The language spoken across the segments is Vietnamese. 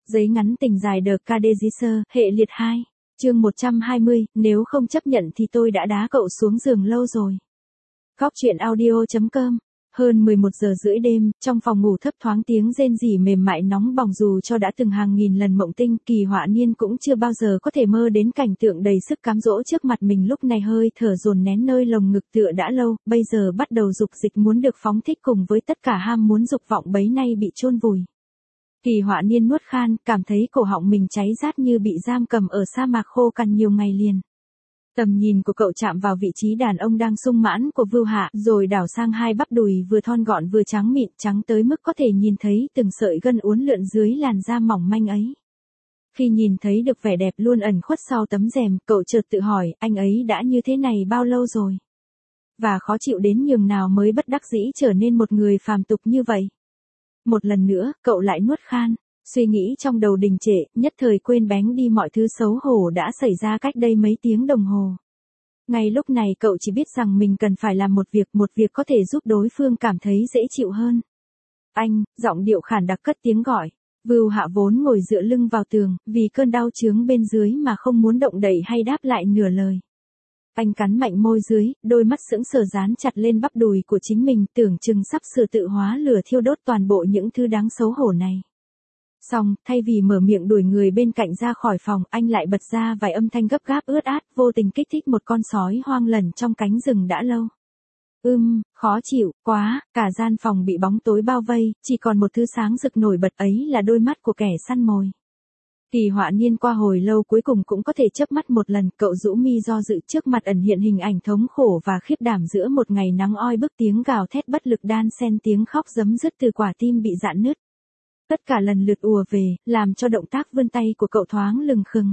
Giấy ngắn tình dài đờ Cadeziser, hệ liệt 2. Chương 120, nếu không chấp nhận thì tôi đã đá cậu xuống giường lâu rồi. Góc chuyện audio.com. Hơn 11 giờ rưỡi đêm, trong phòng ngủ thấp thoáng tiếng rên rỉ mềm mại nóng bỏng. Dù cho đã từng hàng nghìn lần mộng tinh, Kỳ Họa Niên cũng chưa bao giờ có thể mơ đến cảnh tượng đầy sức cám dỗ trước mặt mình. Lúc này hơi thở dồn nén nơi lồng ngực tựa đã lâu, bây giờ bắt đầu dục dịch muốn được phóng thích, cùng với tất cả ham muốn dục vọng bấy nay bị chôn vùi. Kỳ Họa Niên nuốt khan, cảm thấy cổ họng mình cháy rát như bị giam cầm ở sa mạc khô cằn nhiều ngày liền. Tầm nhìn của cậu chạm vào vị trí đàn ông đang sung mãn của Vưu Hạ, rồi đảo sang hai bắp đùi vừa thon gọn vừa trắng mịn, trắng tới mức có thể nhìn thấy từng sợi gân uốn lượn dưới làn da mỏng manh ấy. Khi nhìn thấy được vẻ đẹp luôn ẩn khuất sau tấm rèm, cậu chợt tự hỏi, anh ấy đã như thế này bao lâu rồi? Và khó chịu đến nhường nào mới bất đắc dĩ trở nên một người phàm tục như vậy? Một lần nữa, cậu lại nuốt khan. Suy nghĩ trong đầu đình trệ, nhất thời quên bén đi mọi thứ xấu hổ đã xảy ra cách đây mấy tiếng đồng hồ. Ngay lúc này cậu chỉ biết rằng mình cần phải làm một việc có thể giúp đối phương cảm thấy dễ chịu hơn. Anh, giọng điệu khản đặc cất tiếng gọi. Vưu Hạ vốn ngồi dựa lưng vào tường, vì cơn đau chướng bên dưới mà không muốn động đậy hay đáp lại nửa lời. Anh cắn mạnh môi dưới, đôi mắt sững sờ dán chặt lên bắp đùi của chính mình, tưởng chừng sắp sửa tự hóa lửa thiêu đốt toàn bộ những thứ đáng xấu hổ này. Xong, thay vì mở miệng đuổi người bên cạnh ra khỏi phòng, anh lại bật ra vài âm thanh gấp gáp ướt át, vô tình kích thích một con sói hoang lẩn trong cánh rừng đã lâu. Khó chịu, quá, cả gian phòng bị bóng tối bao vây, chỉ còn một thứ sáng rực nổi bật ấy là đôi mắt của kẻ săn mồi. Kỳ Họa Niên qua hồi lâu cuối cùng cũng có thể chớp mắt một lần, cậu rũ mi do dự, trước mặt ẩn hiện hình ảnh thống khổ và khiếp đảm giữa một ngày nắng oi bức, tiếng gào thét bất lực đan xen tiếng khóc giấm dứt từ quả tim bị rạn nứt. Tất cả lần lượt ùa về, làm cho động tác vươn tay của cậu thoáng lừng khừng.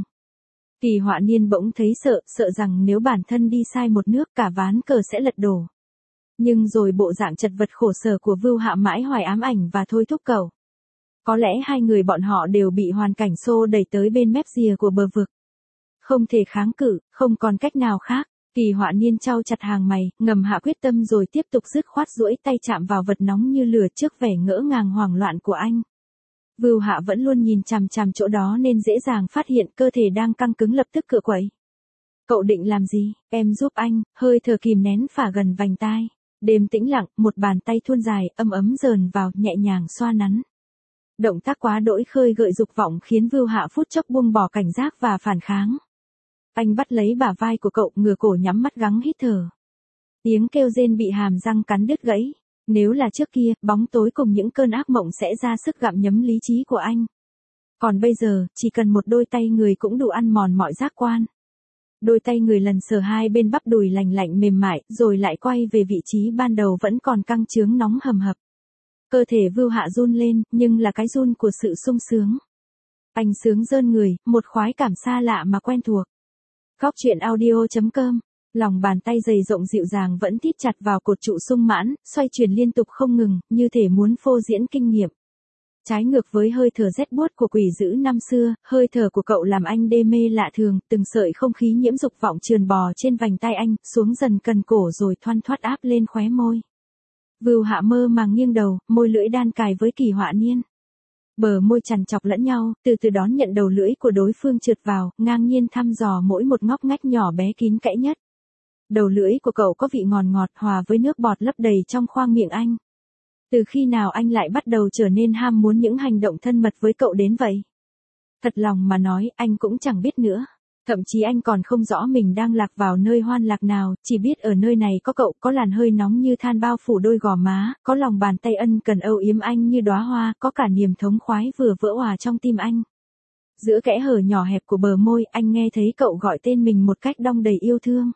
Kỳ Họa Niên bỗng thấy sợ rằng nếu bản thân đi sai một nước cả ván cờ sẽ lật đổ. Nhưng rồi bộ dạng chật vật khổ sở của Vưu Hạ mãi hoài ám ảnh và thôi thúc cậu. Có lẽ hai người bọn họ đều bị hoàn cảnh xô đẩy tới bên mép rìa của bờ vực. Không thể kháng cự, không còn cách nào khác. Kỳ Họa Niên chau chặt hàng mày, ngầm hạ quyết tâm rồi tiếp tục dứt khoát duỗi tay chạm vào vật nóng như lửa trước vẻ ngỡ ngàng hoảng loạn của anh. Vưu Hạ vẫn luôn nhìn chằm chằm chỗ đó nên dễ dàng phát hiện cơ thể đang căng cứng lập tức cựa quậy. Cậu định làm gì? Em giúp anh, hơi thở kìm nén phả gần vành tai. Đêm tĩnh lặng, một bàn tay thuôn dài, ấm dờn vào, nhẹ nhàng xoa nắn. Động tác quá đỗi khơi gợi dục vọng khiến Vưu Hạ phút chốc buông bỏ cảnh giác và phản kháng. Anh bắt lấy bả vai của cậu, ngửa cổ nhắm mắt gắng hít thở. Tiếng kêu rên bị hàm răng cắn đứt gãy. Nếu là trước kia, bóng tối cùng những cơn ác mộng sẽ ra sức gặm nhấm lý trí của anh. Còn bây giờ, chỉ cần một đôi tay người cũng đủ ăn mòn mọi giác quan. Đôi tay người lần sờ hai bên bắp đùi lành lạnh mềm mại, rồi lại quay về vị trí ban đầu vẫn còn căng chướng nóng hầm hập. Cơ thể Vưu Hạ run lên, nhưng là cái run của sự sung sướng. Anh sướng rơn người, một khoái cảm xa lạ mà quen thuộc. Góc chuyện audio.com. Lòng bàn tay dày rộng dịu dàng vẫn thít chặt vào cột trụ sung mãn, xoay chuyển liên tục không ngừng, như thể muốn phô diễn kinh nghiệm. Trái ngược với hơi thở rét buốt của quỷ dữ năm xưa, hơi thở của cậu làm anh đê mê lạ thường, từng sợi không khí nhiễm dục vọng trườn bò trên vành tay anh, xuống dần cần cổ rồi thoăn thoắt áp lên khóe môi. Vưu Hạ mơ màng nghiêng đầu, môi lưỡi đan cài với Kỳ Họa Niên. Bờ môi chằn chọc lẫn nhau, từ từ đón nhận đầu lưỡi của đối phương trượt vào, ngang nhiên thăm dò mỗi một ngóc ngách nhỏ bé kín kẽ nhất. Đầu lưỡi của cậu có vị ngọt ngọt hòa với nước bọt lấp đầy trong khoang miệng anh. Từ khi nào anh lại bắt đầu trở nên ham muốn những hành động thân mật với cậu đến vậy? Thật lòng mà nói, anh cũng chẳng biết nữa. Thậm chí anh còn không rõ mình đang lạc vào nơi hoan lạc nào, chỉ biết ở nơi này có cậu, có làn hơi nóng như than bao phủ đôi gò má, có lòng bàn tay ân cần âu yếm anh như đóa hoa, có cả niềm thống khoái vừa vỡ òa trong tim anh. Giữa kẽ hở nhỏ hẹp của bờ môi, anh nghe thấy cậu gọi tên mình một cách đong đầy yêu thương.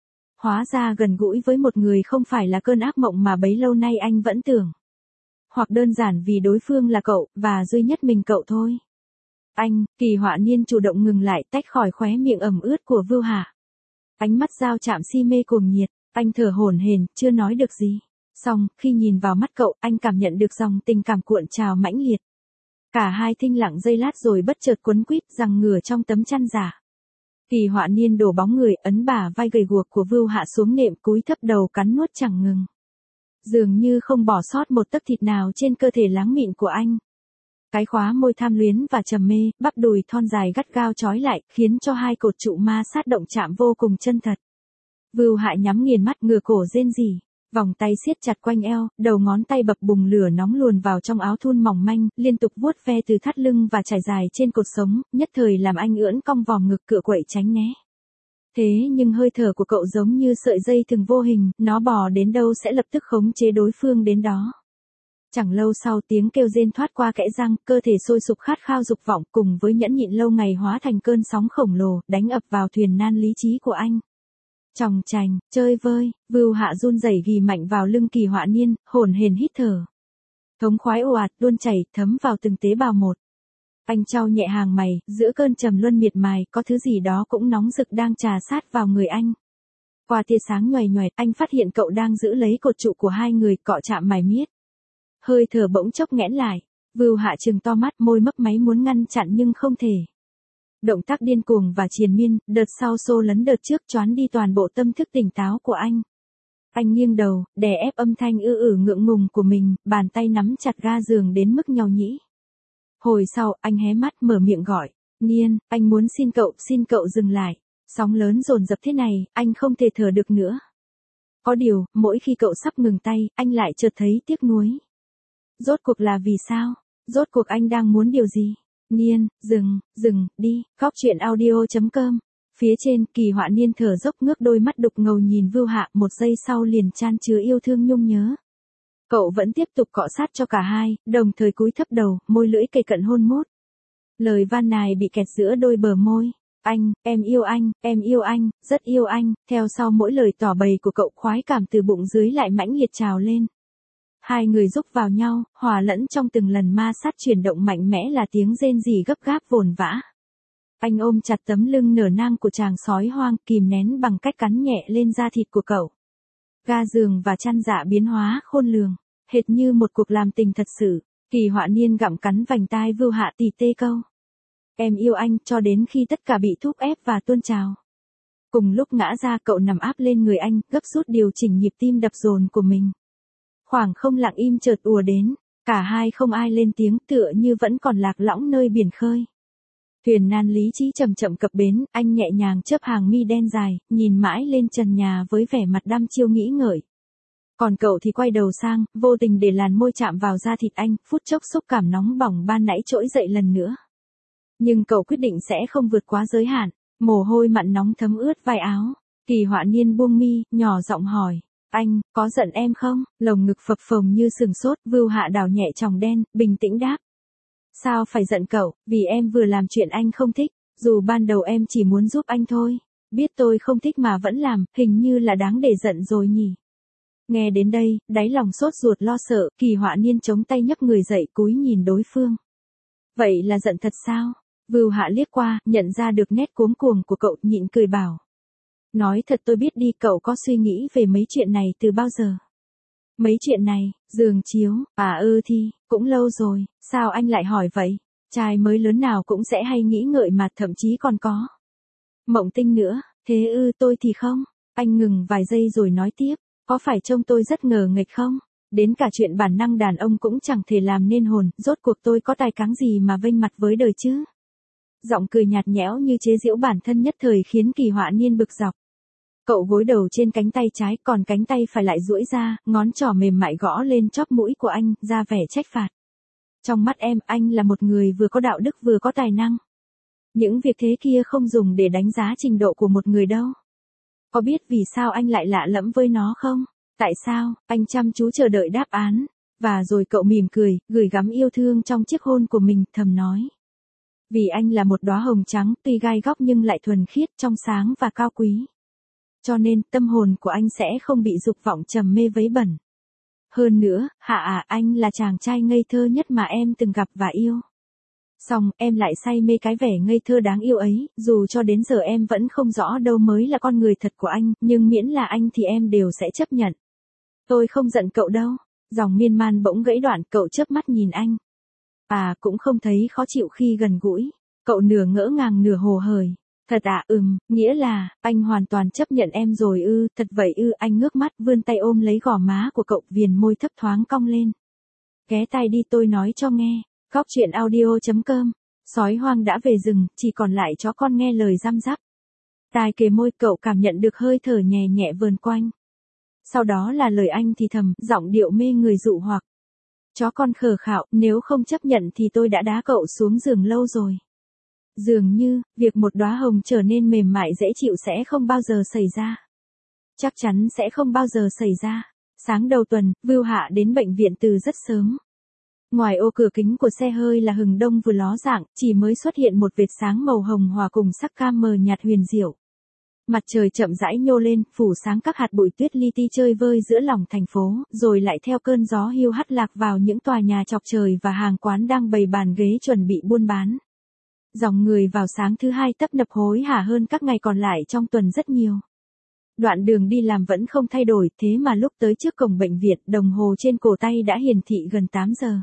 Hóa ra gần gũi với một người không phải là cơn ác mộng mà bấy lâu nay anh vẫn tưởng. Hoặc đơn giản vì đối phương là cậu, và duy nhất mình cậu thôi. Anh, Kỳ Họa Niên chủ động ngừng lại, tách khỏi khóe miệng ẩm ướt của Vưu Hạ. Ánh mắt giao chạm si mê cuồng nhiệt, anh thở hổn hển, chưa nói được gì. Xong, khi nhìn vào mắt cậu, anh cảm nhận được dòng tình cảm cuộn trào mãnh liệt. Cả hai thinh lặng giây lát rồi bất chợt quấn quýt giằng ngửa trong tấm chăn giả. Kỳ Họa Niên đổ bóng người, ấn bả vai gầy guộc của Vưu Hạ xuống nệm, cúi thấp đầu cắn nuốt chẳng ngừng. Dường như không bỏ sót một tấc thịt nào trên cơ thể láng mịn của anh. Cái khóa môi tham luyến và trầm mê, bắp đùi thon dài gắt gao trói lại, khiến cho hai cột trụ ma sát động chạm vô cùng chân thật. Vưu Hạ nhắm nghiền mắt, ngửa cổ rên rỉ, vòng tay siết chặt quanh eo, đầu ngón tay bập bùng lửa nóng luồn vào trong áo thun mỏng manh, liên tục vuốt ve từ thắt lưng và trải dài trên cột sống, nhất thời làm anh ưỡn cong vòm ngực cựa quậy tránh né. Thế nhưng hơi thở của cậu giống như sợi dây thừng vô hình, nó bò đến đâu sẽ lập tức khống chế đối phương đến đó. Chẳng lâu sau tiếng kêu rên thoát qua kẽ răng, cơ thể sôi sục khát khao dục vọng cùng với nhẫn nhịn lâu ngày hóa thành cơn sóng khổng lồ, đánh ập vào thuyền nan lý trí của anh. Chòng chành, chơi vơi, Vưu Hạ run rẩy ghì mạnh vào lưng Kỳ Họa Niên, hổn hển hít thở. Thống khoái ồ ạt, tuôn chảy, thấm vào từng tế bào một. Anh trao nhẹ hàng mày, giữa cơn trầm luân miệt mài, có thứ gì đó cũng nóng rực đang trà sát vào người anh. Qua tia sáng nhoài nhoài, anh phát hiện cậu đang giữ lấy cột trụ của hai người, cọ chạm mải miết. Hơi thở bỗng chốc nghẽn lại, Vưu Hạ trừng to mắt, môi mấp máy muốn ngăn chặn nhưng không thể. Động tác điên cuồng và triền miên, đợt sau xô lấn đợt trước choán đi toàn bộ tâm thức tỉnh táo của anh. Anh nghiêng đầu, đè ép âm thanh ngượng ngùng của mình, bàn tay nắm chặt ga giường đến mức nhàu nhĩ. Hồi sau, anh hé mắt mở miệng gọi, Niên, anh muốn xin cậu dừng lại. Sóng lớn dồn dập thế này, anh không thể thở được nữa. Có điều, mỗi khi cậu sắp ngừng tay, anh lại chợt thấy tiếc nuối. Rốt cuộc là vì sao? Rốt cuộc anh đang muốn điều gì? Niên, dừng, đi, Góc truyện audio.com. Phía trên, Kỳ Họa Niên thở dốc ngước đôi mắt đục ngầu nhìn Vưu Hạ, một giây sau liền chan chứa yêu thương nhung nhớ. Cậu vẫn tiếp tục cọ sát cho cả hai, đồng thời cúi thấp đầu, môi lưỡi kề cận hôn mút. Lời van nài bị kẹt giữa đôi bờ môi. Em yêu anh, rất yêu anh, theo sau mỗi lời tỏ bày của cậu khoái cảm từ bụng dưới lại mãnh liệt trào lên. Hai người rúc vào nhau, hòa lẫn trong từng lần ma sát chuyển động mạnh mẽ là tiếng rên rỉ gấp gáp vồn vã. Anh ôm chặt tấm lưng nở nang của chàng sói hoang, kìm nén bằng cách cắn nhẹ lên da thịt của cậu. Ga giường và chăn dạ biến hóa khôn lường, hệt như một cuộc làm tình thật sự. Kỳ Họa Niên gặm cắn vành tai Vưu Hạ tỉ tê câu. Em yêu anh, cho đến khi tất cả bị thúc ép và tuôn trào. Cùng lúc ngã ra, cậu nằm áp lên người anh, gấp rút điều chỉnh nhịp tim đập dồn của mình. Khoảng không lặng im chợt ùa đến, cả hai không ai lên tiếng, tựa như vẫn còn lạc lõng nơi biển khơi. Thuyền nan lý trí chậm chậm cập bến, anh nhẹ nhàng chớp hàng mi đen dài, nhìn mãi lên trần nhà với vẻ mặt đăm chiêu nghĩ ngợi. Còn cậu thì quay đầu sang, vô tình để làn môi chạm vào da thịt anh, phút chốc xúc cảm nóng bỏng ban nãy trỗi dậy lần nữa. Nhưng cậu quyết định sẽ không vượt quá giới hạn, mồ hôi mặn nóng thấm ướt vai áo. Kỳ Họa Niên buông mi, nhỏ giọng hỏi, anh, có giận em không? Lồng ngực phập phồng như sừng sốt, Vưu Hạ đào nhẹ tròng đen, bình tĩnh đáp. Sao phải giận cậu, vì em vừa làm chuyện anh không thích, dù ban đầu em chỉ muốn giúp anh thôi. Biết tôi không thích mà vẫn làm, hình như là đáng để giận rồi nhỉ. Nghe đến đây, đáy lòng sốt ruột lo sợ, Kỳ Họa Niên chống tay nhấc người dậy cúi nhìn đối phương. Vậy là giận thật sao? Vưu Hạ liếc qua, nhận ra được nét cuống cuồng của cậu, nhịn cười bảo. Nói thật tôi biết đi, cậu có suy nghĩ về mấy chuyện này từ bao giờ? Mấy chuyện này, giường chiếu, thì, cũng lâu rồi, sao anh lại hỏi vậy? Trai mới lớn nào cũng sẽ hay nghĩ ngợi mà thậm chí còn có mộng tinh nữa, thế tôi thì không. Anh ngừng vài giây rồi nói tiếp, có phải trông tôi rất ngờ nghệch không? Đến cả chuyện bản năng đàn ông cũng chẳng thể làm nên hồn, rốt cuộc tôi có tài cán gì mà vênh mặt với đời chứ? Giọng cười nhạt nhẽo như chế giễu bản thân nhất thời khiến Kỳ Họa Niên bực dọc. Cậu gối đầu trên cánh tay trái, còn cánh tay phải lại duỗi ra, ngón trỏ mềm mại gõ lên chóp mũi của anh, ra vẻ trách phạt. Trong mắt em, anh là một người vừa có đạo đức vừa có tài năng. Những việc thế kia không dùng để đánh giá trình độ của một người đâu. Có biết vì sao anh lại lạ lẫm với nó không? Tại sao? Anh chăm chú chờ đợi đáp án. Và rồi cậu mỉm cười, gửi gắm yêu thương trong chiếc hôn của mình, thầm nói. Vì anh là một đóa hồng trắng, tuy gai góc nhưng lại thuần khiết, trong sáng và cao quý. Cho nên, tâm hồn của anh sẽ không bị dục vọng trầm mê vấy bẩn. Hơn nữa, anh là chàng trai ngây thơ nhất mà em từng gặp và yêu. Xong, em lại say mê cái vẻ ngây thơ đáng yêu ấy, dù cho đến giờ em vẫn không rõ đâu mới là con người thật của anh, nhưng miễn là anh thì em đều sẽ chấp nhận. Tôi không giận cậu đâu. Dòng miên man bỗng gãy đoạn, cậu chớp mắt nhìn anh. Cũng không thấy khó chịu khi gần gũi. Cậu nửa ngỡ ngàng nửa hồ hởi. Thật nghĩa là, anh hoàn toàn chấp nhận em rồi thật vậy anh ngước mắt vươn tay ôm lấy gò má của cậu, viền môi thấp thoáng cong lên. Ghé tai đi tôi nói cho nghe. Cóc truyện audio.com. Sói hoang đã về rừng, chỉ còn lại chó con nghe lời răm rắp. Tai kề môi, cậu cảm nhận được hơi thở nhẹ nhẹ vờn quanh. Sau đó là lời anh thì thầm, giọng điệu mê người dụ hoặc. Chó con khờ khạo, nếu không chấp nhận thì tôi đã đá cậu xuống giường lâu rồi. Dường như, việc một đóa hồng trở nên mềm mại dễ chịu sẽ không bao giờ xảy ra. Chắc chắn sẽ không bao giờ xảy ra. Sáng đầu tuần, Vưu Hạ đến bệnh viện từ rất sớm. Ngoài ô cửa kính của xe hơi là hừng đông vừa ló dạng, chỉ mới xuất hiện một vệt sáng màu hồng hòa cùng sắc cam mờ nhạt huyền diệu. Mặt trời chậm rãi nhô lên, phủ sáng các hạt bụi tuyết li ti chơi vơi giữa lòng thành phố, rồi lại theo cơn gió hiu hắt lạc vào những tòa nhà chọc trời và hàng quán đang bày bàn ghế chuẩn bị buôn bán. Dòng người vào sáng thứ hai tấp nập hối hả hơn các ngày còn lại trong tuần rất nhiều. Đoạn đường đi làm vẫn không thay đổi, thế mà lúc tới trước cổng bệnh viện, đồng hồ trên cổ tay đã hiển thị gần 8 giờ.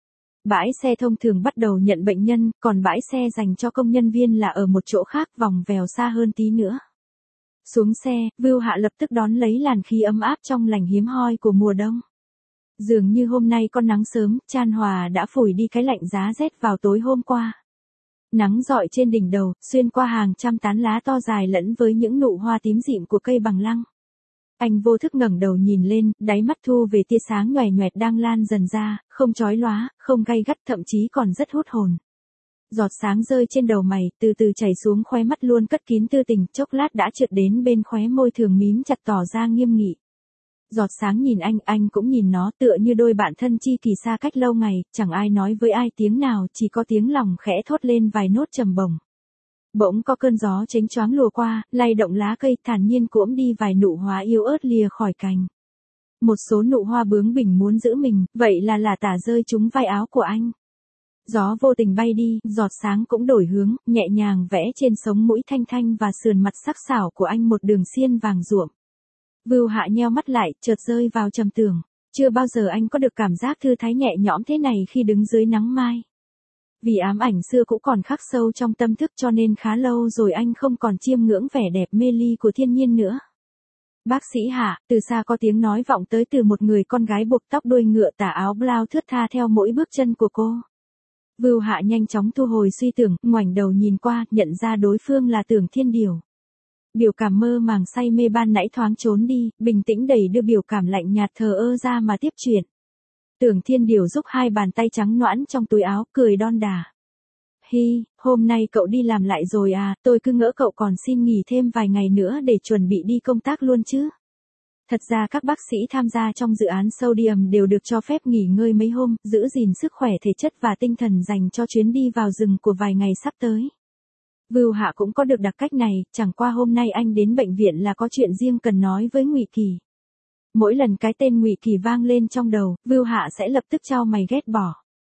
Bãi xe thông thường bắt đầu nhận bệnh nhân, còn bãi xe dành cho công nhân viên là ở một chỗ khác vòng vèo xa hơn tí nữa. Xuống xe, Vưu Hạ lập tức đón lấy làn khí ấm áp trong lành hiếm hoi của mùa đông. Dường như hôm nay con nắng sớm, chan hòa đã phủi đi cái lạnh giá rét vào tối hôm qua. Nắng rọi trên đỉnh đầu, xuyên qua hàng trăm tán lá to dài lẫn với những nụ hoa tím dịm của cây bằng lăng. Anh vô thức ngẩng đầu nhìn lên, đáy mắt thu về tia sáng nhoẻn nhoẹt đang lan dần ra, không chói lóa, không gay gắt, thậm chí còn rất hút hồn. Giọt sáng rơi trên đầu mày, từ từ chảy xuống khóe mắt luôn cất kín tư tình, chốc lát đã trượt đến bên khóe môi thường mím chặt tỏ ra nghiêm nghị. Giọt sáng nhìn anh cũng nhìn nó, tựa như đôi bạn thân chi kỳ xa cách lâu ngày, chẳng ai nói với ai tiếng nào, chỉ có tiếng lòng khẽ thốt lên vài nốt trầm bổng. Bỗng có cơn gió chánh choáng lùa qua, lay động lá cây, thản nhiên cuỗm đi vài nụ hoa yếu ớt lìa khỏi cành. Một số nụ hoa bướng bỉnh muốn giữ mình, vậy là tả rơi trúng vai áo của anh. Gió vô tình bay đi, giọt sáng cũng đổi hướng, nhẹ nhàng vẽ trên sống mũi thanh thanh và sườn mặt sắc sảo của anh một đường xiên vàng ruộm. Vưu Hạ nheo mắt lại, chợt rơi vào trầm tưởng. Chưa bao giờ anh có được cảm giác thư thái nhẹ nhõm thế này khi đứng dưới nắng mai. Vì ám ảnh xưa cũng còn khắc sâu trong tâm thức cho nên khá lâu rồi anh không còn chiêm ngưỡng vẻ đẹp mê ly của thiên nhiên nữa. Bác sĩ Hạ, từ xa có tiếng nói vọng tới từ một người con gái buộc tóc đuôi ngựa, tà áo blau thướt tha theo mỗi bước chân của cô. Vưu Hạ nhanh chóng thu hồi suy tưởng, ngoảnh đầu nhìn qua, nhận ra đối phương là Tưởng Thiên Điều. Biểu cảm mơ màng say mê ban nãy thoáng trốn đi, bình tĩnh đẩy đưa biểu cảm lạnh nhạt thờ ơ ra mà tiếp chuyện. Tưởng Thiên Điều rúc hai bàn tay trắng nõn trong túi áo, cười đon đả. Hi, hôm nay cậu đi làm lại rồi à, tôi cứ ngỡ cậu còn xin nghỉ thêm vài ngày nữa để chuẩn bị đi công tác luôn chứ. Thật ra các bác sĩ tham gia trong dự án Sodium đều được cho phép nghỉ ngơi mấy hôm, giữ gìn sức khỏe thể chất và tinh thần dành cho chuyến đi vào rừng của vài ngày sắp tới. Vưu Hạ cũng có được đặc cách này, chẳng qua hôm nay anh đến bệnh viện là có chuyện riêng cần nói với Ngụy Kỳ. Mỗi lần cái tên Ngụy Kỳ vang lên trong đầu, Vưu Hạ sẽ lập tức chau mày ghét bỏ.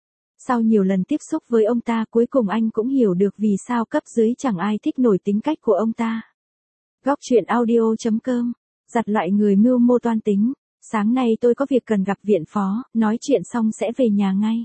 Sau nhiều lần tiếp xúc với ông ta, cuối cùng anh cũng hiểu được vì sao cấp dưới chẳng ai thích nổi tính cách của ông ta. Góc truyện audio.com. Giặt loại người mưu mô toan tính. Sáng nay tôi có việc cần gặp viện phó, nói chuyện xong sẽ về nhà ngay.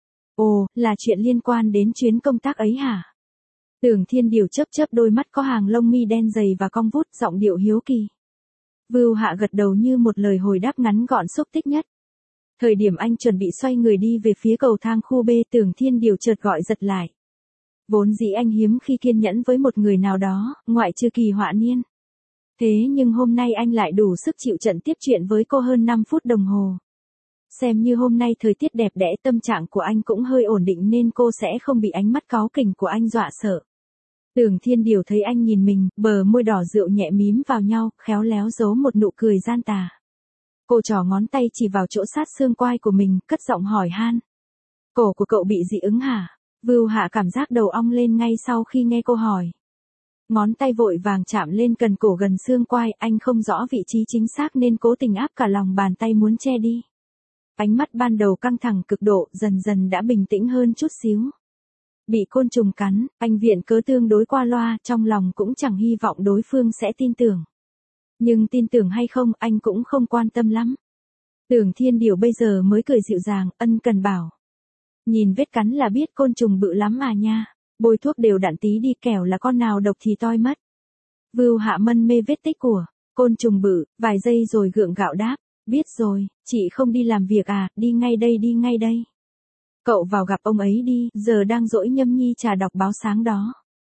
Ồ, là chuyện liên quan đến chuyến công tác ấy hả? Tưởng Thiên Điều chớp chớp đôi mắt có hàng lông mi đen dày và cong vút, giọng điệu hiếu kỳ. Vưu Hạ gật đầu như một lời hồi đáp ngắn gọn xúc tích nhất. Thời điểm anh chuẩn bị xoay người đi về phía cầu thang khu B, Tưởng Thiên Điều chợt gọi giật lại. Vốn dĩ anh hiếm khi kiên nhẫn với một người nào đó, ngoại trừ Kỳ Họa Niên. Thế nhưng hôm nay anh lại đủ sức chịu trận tiếp chuyện với cô hơn 5 phút đồng hồ. Xem như hôm nay thời tiết đẹp đẽ, tâm trạng của anh cũng hơi ổn định nên cô sẽ không bị ánh mắt cáu kỉnh của anh dọa sợ. Tưởng Thiên Điều thấy anh nhìn mình, bờ môi đỏ rượu nhẹ mím vào nhau, khéo léo giấu một nụ cười gian tà. Cô trỏ ngón tay chỉ vào chỗ sát xương quai của mình, cất giọng hỏi han. Cổ của cậu bị dị ứng hả? Vưu Hạ cảm giác đầu ong lên ngay sau khi nghe cô hỏi. Ngón tay vội vàng chạm lên cần cổ gần xương quai, anh không rõ vị trí chính xác nên cố tình áp cả lòng bàn tay muốn che đi. Ánh mắt ban đầu căng thẳng cực độ, dần dần đã bình tĩnh hơn chút xíu. Bị côn trùng cắn, anh viện cớ tương đối qua loa, trong lòng cũng chẳng hy vọng đối phương sẽ tin tưởng. Nhưng tin tưởng hay không, anh cũng không quan tâm lắm. Tưởng Thiên Điều bây giờ mới cười dịu dàng, ân cần bảo. Nhìn vết cắn là biết côn trùng bự lắm mà nha, bôi thuốc đều đặn tí đi kẻo là con nào độc thì toi mất. Vưu Hạ mân mê vết tích của côn trùng bự, vài giây rồi gượng gạo đáp, biết rồi, chị không đi làm việc à, đi ngay đây đi ngay đây. Cậu vào gặp ông ấy đi, giờ đang dỗi nhâm nhi trà đọc báo sáng đó.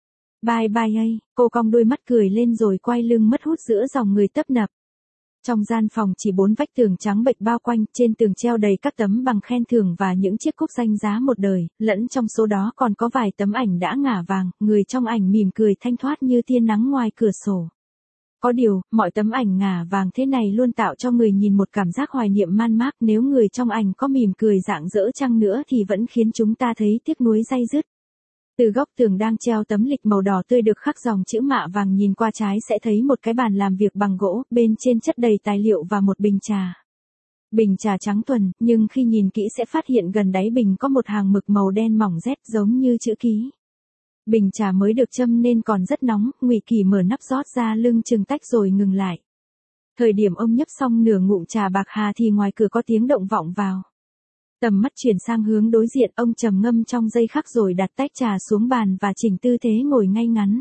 Bye bye ấy, cô cong đôi mắt cười lên rồi quay lưng mất hút giữa dòng người tấp nập. Trong gian phòng chỉ 4 vách tường trắng bệch bao quanh, trên tường treo đầy các tấm bằng khen thưởng và những chiếc cúp danh giá một đời, lẫn trong số đó còn có vài tấm ảnh đã ngả vàng, người trong ảnh mỉm cười thanh thoát như tia nắng ngoài cửa sổ. Có điều, mọi tấm ảnh ngả vàng thế này luôn tạo cho người nhìn một cảm giác hoài niệm man mác, nếu người trong ảnh có mỉm cười rạng rỡ chăng nữa thì vẫn khiến chúng ta thấy tiếc nuối day dứt. Từ góc tường đang treo tấm lịch màu đỏ tươi được khắc dòng chữ mạ vàng, nhìn qua trái sẽ thấy một cái bàn làm việc bằng gỗ, bên trên chất đầy tài liệu và một bình trà. Bình trà trắng thuần, nhưng khi nhìn kỹ sẽ phát hiện gần đáy bình có một hàng mực màu đen mỏng rét giống như chữ ký. Bình trà mới được châm nên còn rất nóng, Ngụy Kỳ mở nắp rót ra lưng chừng tách rồi ngừng lại. Thời điểm ông nhấp xong nửa ngụm trà bạc hà thì ngoài cửa có tiếng động vọng vào. Tầm mắt chuyển sang hướng đối diện, ông trầm ngâm trong giây khắc rồi đặt tách trà xuống bàn và chỉnh tư thế ngồi ngay ngắn.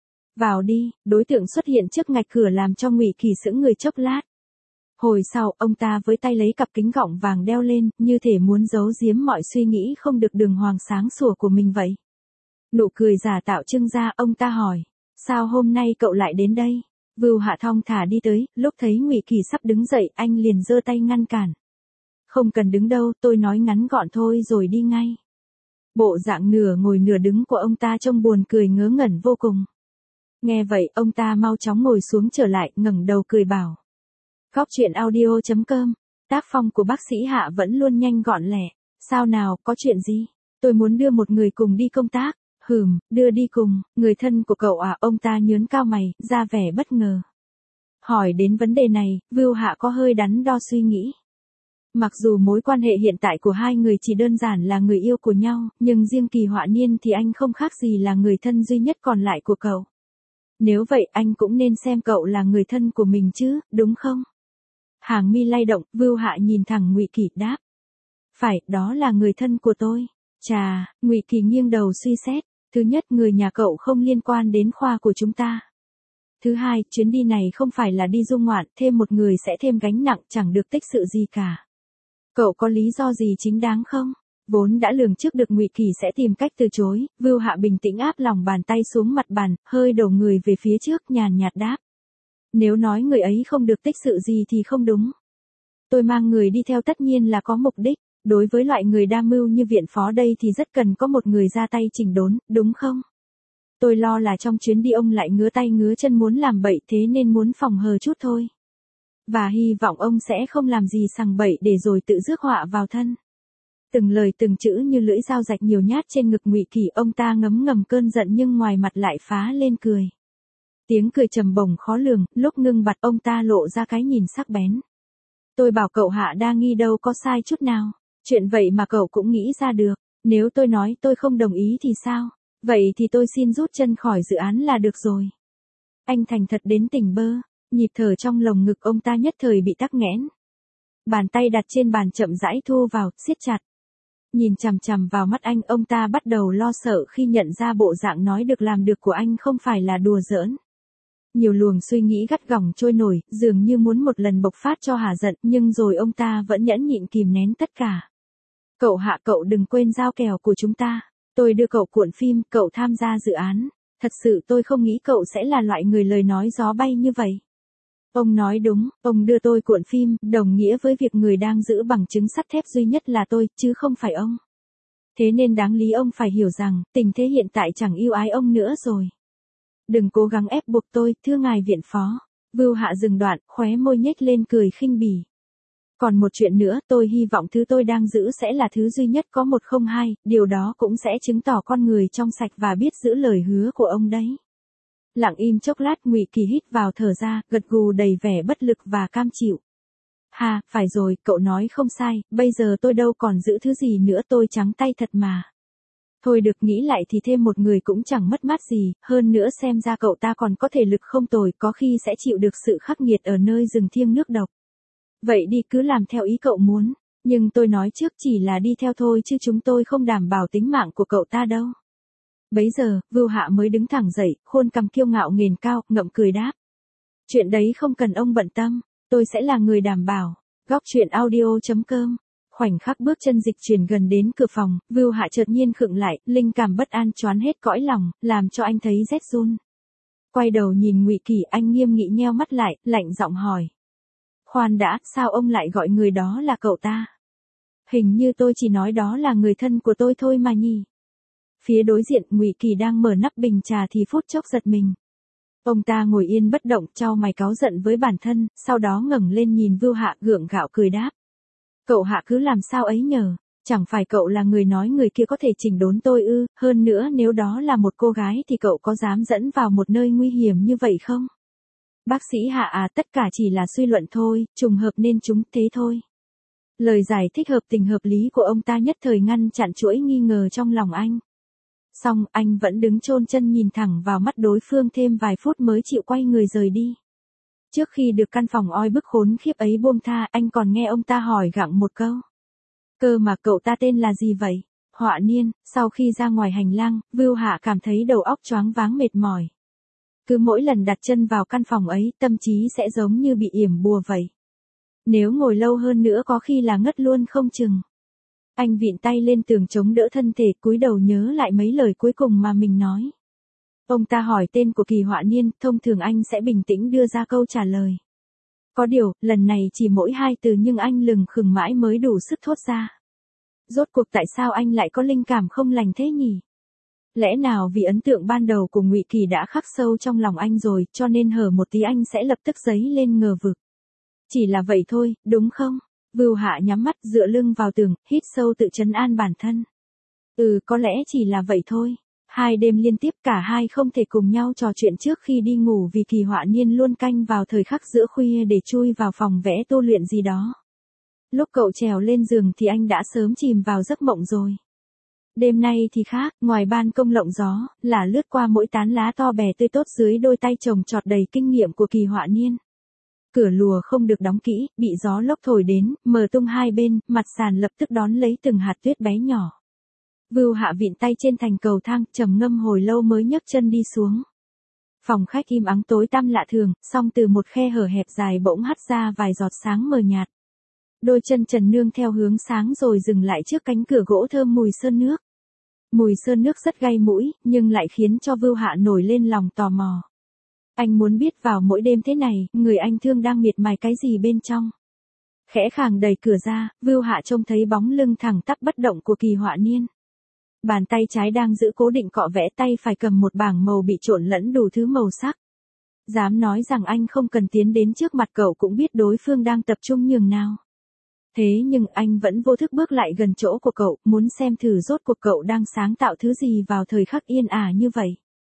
Vào đi, đối tượng xuất hiện trước ngạch cửa làm cho Ngụy Kỳ sững người chốc lát. Hồi sau, ông ta với tay lấy cặp kính gọng vàng đeo lên, như thể muốn giấu giếm mọi suy nghĩ không được đường hoàng sáng sủa của mình vậy. Nụ cười giả tạo trưng ra, ông ta hỏi, sao hôm nay cậu lại đến đây? Vưu Hạ thong thả đi tới, lúc thấy Ngụy Kỳ sắp đứng dậy, anh liền giơ tay ngăn cản. Không cần đứng đâu, tôi nói ngắn gọn thôi rồi đi ngay. Bộ dạng nửa ngồi nửa đứng của ông ta trông buồn cười ngớ ngẩn vô cùng. Nghe vậy, ông ta mau chóng ngồi xuống trở lại, ngẩng đầu cười bảo. Góc truyện audio.com, tác phong của bác sĩ Hạ vẫn luôn nhanh gọn lẹ. Sao nào, có chuyện gì? Tôi muốn đưa một người cùng đi công tác. Đưa đi cùng, người thân của cậu à? Ông ta nhớn cao mày, ra vẻ bất ngờ. Hỏi đến vấn đề này, Vưu Hạ có hơi đắn đo suy nghĩ. Mặc dù mối quan hệ hiện tại của hai người chỉ đơn giản là người yêu của nhau, nhưng riêng Kỳ Họa Niên thì anh không khác gì là người thân duy nhất còn lại của cậu. Nếu vậy anh cũng nên xem cậu là người thân của mình chứ, đúng không? Hàng mi lay động, Vưu Hạ nhìn thẳng Ngụy Kỳ đáp. Phải, đó là người thân của tôi. Chà, Ngụy Kỳ nghiêng đầu suy xét. Thứ nhất, người nhà cậu không liên quan đến khoa của chúng ta. Thứ hai, chuyến đi này không phải là đi du ngoạn, thêm một người sẽ thêm gánh nặng, chẳng được tích sự gì cả. Cậu có lý do gì chính đáng không? Vốn đã lường trước được Ngụy Kỳ sẽ tìm cách từ chối, Vưu Hạ bình tĩnh áp lòng bàn tay xuống mặt bàn, hơi đổ người về phía trước, nhàn nhạt đáp. Nếu nói người ấy không được tích sự gì thì không đúng. Tôi mang người đi theo tất nhiên là có mục đích. Đối với loại người đa mưu như viện phó đây thì rất cần có một người ra tay chỉnh đốn, đúng không? Tôi lo là trong chuyến đi ông lại ngứa tay ngứa chân muốn làm bậy, thế nên muốn phòng hờ chút thôi. Và hy vọng ông sẽ không làm gì sằng bậy để rồi tự rước họa vào thân. Từng lời từng chữ như lưỡi dao rạch nhiều nhát trên ngực Ngụy Kỳ, ông ta ngấm ngầm cơn giận nhưng ngoài mặt lại phá lên cười. Tiếng cười trầm bổng khó lường, lúc ngưng bặt ông ta lộ ra cái nhìn sắc bén. Tôi bảo cậu Hạ đa nghi đâu có sai chút nào. Chuyện vậy mà cậu cũng nghĩ ra được. Nếu tôi nói tôi không đồng ý thì sao? Vậy thì tôi xin rút chân khỏi dự án là được rồi. Anh thành thật đến tỉnh bơ. Nhịp thở trong lồng ngực ông ta nhất thời bị tắc nghẽn. Bàn tay đặt trên bàn chậm rãi thu vào, siết chặt. Nhìn chằm chằm vào mắt anh, ông ta bắt đầu lo sợ khi nhận ra bộ dạng nói được làm được của anh không phải là đùa giỡn. Nhiều luồng suy nghĩ gắt gỏng trôi nổi, dường như muốn một lần bộc phát cho hả giận, nhưng rồi ông ta vẫn nhẫn nhịn kìm nén tất cả. Cậu Hạ, cậu đừng quên giao kèo của chúng ta. Tôi đưa cậu cuộn phim, cậu tham gia dự án. Thật sự tôi không nghĩ cậu sẽ là loại người lời nói gió bay như vậy. Ông nói đúng, ông đưa tôi cuộn phim, đồng nghĩa với việc người đang giữ bằng chứng sắt thép duy nhất là tôi, chứ không phải ông. Thế nên đáng lý ông phải hiểu rằng, tình thế hiện tại chẳng yêu ái ông nữa rồi. Đừng cố gắng ép buộc tôi, thưa ngài viện phó. Vưu Hạ dừng đoạn, khóe môi nhếch lên cười khinh bỉ. Còn một chuyện nữa, tôi hy vọng thứ tôi đang giữ sẽ là thứ duy nhất có 102, điều đó cũng sẽ chứng tỏ con người trong sạch và biết giữ lời hứa của ông đấy. Lặng im chốc lát, Ngụy Kỳ hít vào thở ra, gật gù đầy vẻ bất lực và cam chịu. Ha, phải rồi, cậu nói không sai, bây giờ tôi đâu còn giữ thứ gì nữa, tôi trắng tay thật mà. Thôi được, nghĩ lại thì thêm một người cũng chẳng mất mát gì, hơn nữa xem ra cậu ta còn có thể lực không tồi, có khi sẽ chịu được sự khắc nghiệt ở nơi rừng thiêng nước độc. Vậy đi, cứ làm theo ý cậu muốn, nhưng tôi nói trước chỉ là đi theo thôi chứ chúng tôi không đảm bảo tính mạng của cậu ta đâu. Bấy giờ, Vưu Hạ mới đứng thẳng dậy, khuôn cằm kiêu ngạo nghền cao, ngậm cười đáp. Chuyện đấy không cần ông bận tâm, tôi sẽ là người đảm bảo. Góc truyện audio.com Khoảnh khắc bước chân dịch chuyển gần đến cửa phòng, Vưu Hạ chợt nhiên khựng lại, linh cảm bất an choán hết cõi lòng, làm cho anh thấy rét run. Quay đầu nhìn Ngụy Kỳ, anh nghiêm nghị nheo mắt lại, lạnh giọng hỏi. Khoan đã, sao ông lại gọi người đó là cậu ta? Hình như tôi chỉ nói đó là người thân của tôi thôi mà nhỉ. Phía đối diện, Ngụy Kỳ đang mở nắp bình trà thì phút chốc giật mình. Ông ta ngồi yên bất động, chau mày cáu giận với bản thân, sau đó ngẩng lên nhìn Vưu Hạ gượng gạo cười đáp. Cậu Hạ cứ làm sao ấy nhờ, chẳng phải cậu là người nói người kia có thể chỉnh đốn tôi ư, hơn nữa nếu đó là một cô gái thì cậu có dám dẫn vào một nơi nguy hiểm như vậy không? Bác sĩ Hạ à, tất cả chỉ là suy luận thôi, trùng hợp nên chúng thế thôi. Lời giải thích hợp tình hợp lý của ông ta nhất thời ngăn chặn chuỗi nghi ngờ trong lòng anh. Xong, anh vẫn đứng chôn chân nhìn thẳng vào mắt đối phương thêm vài phút mới chịu quay người rời đi. Trước khi được căn phòng oi bức khốn khiếp ấy buông tha, anh còn nghe ông ta hỏi gặng một câu. Cơ mà cậu ta tên là gì vậy? Họa Niên. Sau khi ra ngoài hành lang, Vưu Hạ cảm thấy đầu óc choáng váng mệt mỏi. Cứ mỗi lần đặt chân vào căn phòng ấy, tâm trí sẽ giống như bị yểm bùa vậy. Nếu ngồi lâu hơn nữa có khi là ngất luôn không chừng. Anh vịn tay lên tường chống đỡ thân thể, cúi đầu nhớ lại mấy lời cuối cùng mà mình nói. Ông ta hỏi tên của Kỳ Họa Niên, thông thường anh sẽ bình tĩnh đưa ra câu trả lời. Có điều, lần này chỉ mỗi 2 từ nhưng anh lừng khừng mãi mới đủ sức thốt ra. Rốt cuộc tại sao anh lại có linh cảm không lành thế nhỉ? Lẽ nào vì ấn tượng ban đầu của Ngụy Kỳ đã khắc sâu trong lòng anh rồi, cho nên hở một tí anh sẽ lập tức dấy lên ngờ vực. Chỉ là vậy thôi, đúng không? Vưu Hạ nhắm mắt dựa lưng vào tường, hít sâu tự trấn an bản thân. Có lẽ chỉ là vậy thôi. 2 đêm liên tiếp cả hai không thể cùng nhau trò chuyện trước khi đi ngủ vì Kỳ Họa Niên luôn canh vào thời khắc giữa khuya để chui vào phòng vẽ tu luyện gì đó. Lúc cậu trèo lên giường thì anh đã sớm chìm vào giấc mộng rồi. Đêm nay thì khác, ngoài ban công lộng gió, là lướt qua mỗi tán lá to bè tươi tốt dưới đôi tay trồng trọt đầy kinh nghiệm của Kỳ Họa Niên. Cửa lùa không được đóng kỹ, bị gió lốc thổi đến, mở tung hai bên, mặt sàn lập tức đón lấy từng hạt tuyết bé nhỏ. Vưu Hạ vịn tay trên thành cầu thang, trầm ngâm hồi lâu mới nhấc chân đi xuống. Phòng khách im ắng tối tăm lạ thường, song từ một khe hở hẹp dài bỗng hắt ra vài giọt sáng mờ nhạt. Đôi chân trần nương theo hướng sáng rồi dừng lại trước cánh cửa gỗ thơm mùi sơn nước. Mùi sơn nước rất gây mũi, nhưng lại khiến cho Vưu Hạ nổi lên lòng tò mò. Anh muốn biết vào mỗi đêm thế này, người anh thương đang miệt mài cái gì bên trong. Khẽ khàng đẩy cửa ra, Vưu Hạ trông thấy bóng lưng thẳng tắp bất động của Kỳ Họa Niên. Bàn tay trái đang giữ cố định cọ vẽ, tay phải cầm một bảng màu bị trộn lẫn đủ thứ màu sắc. Dám nói rằng anh không cần tiến đến trước mặt cậu cũng biết đối phương đang tập trung nhường nào. Thế nhưng anh vẫn vô thức bước lại gần chỗ của cậu, muốn xem thử rốt cuộc cậu đang sáng tạo thứ gì vào thời khắc yên ả như vậy.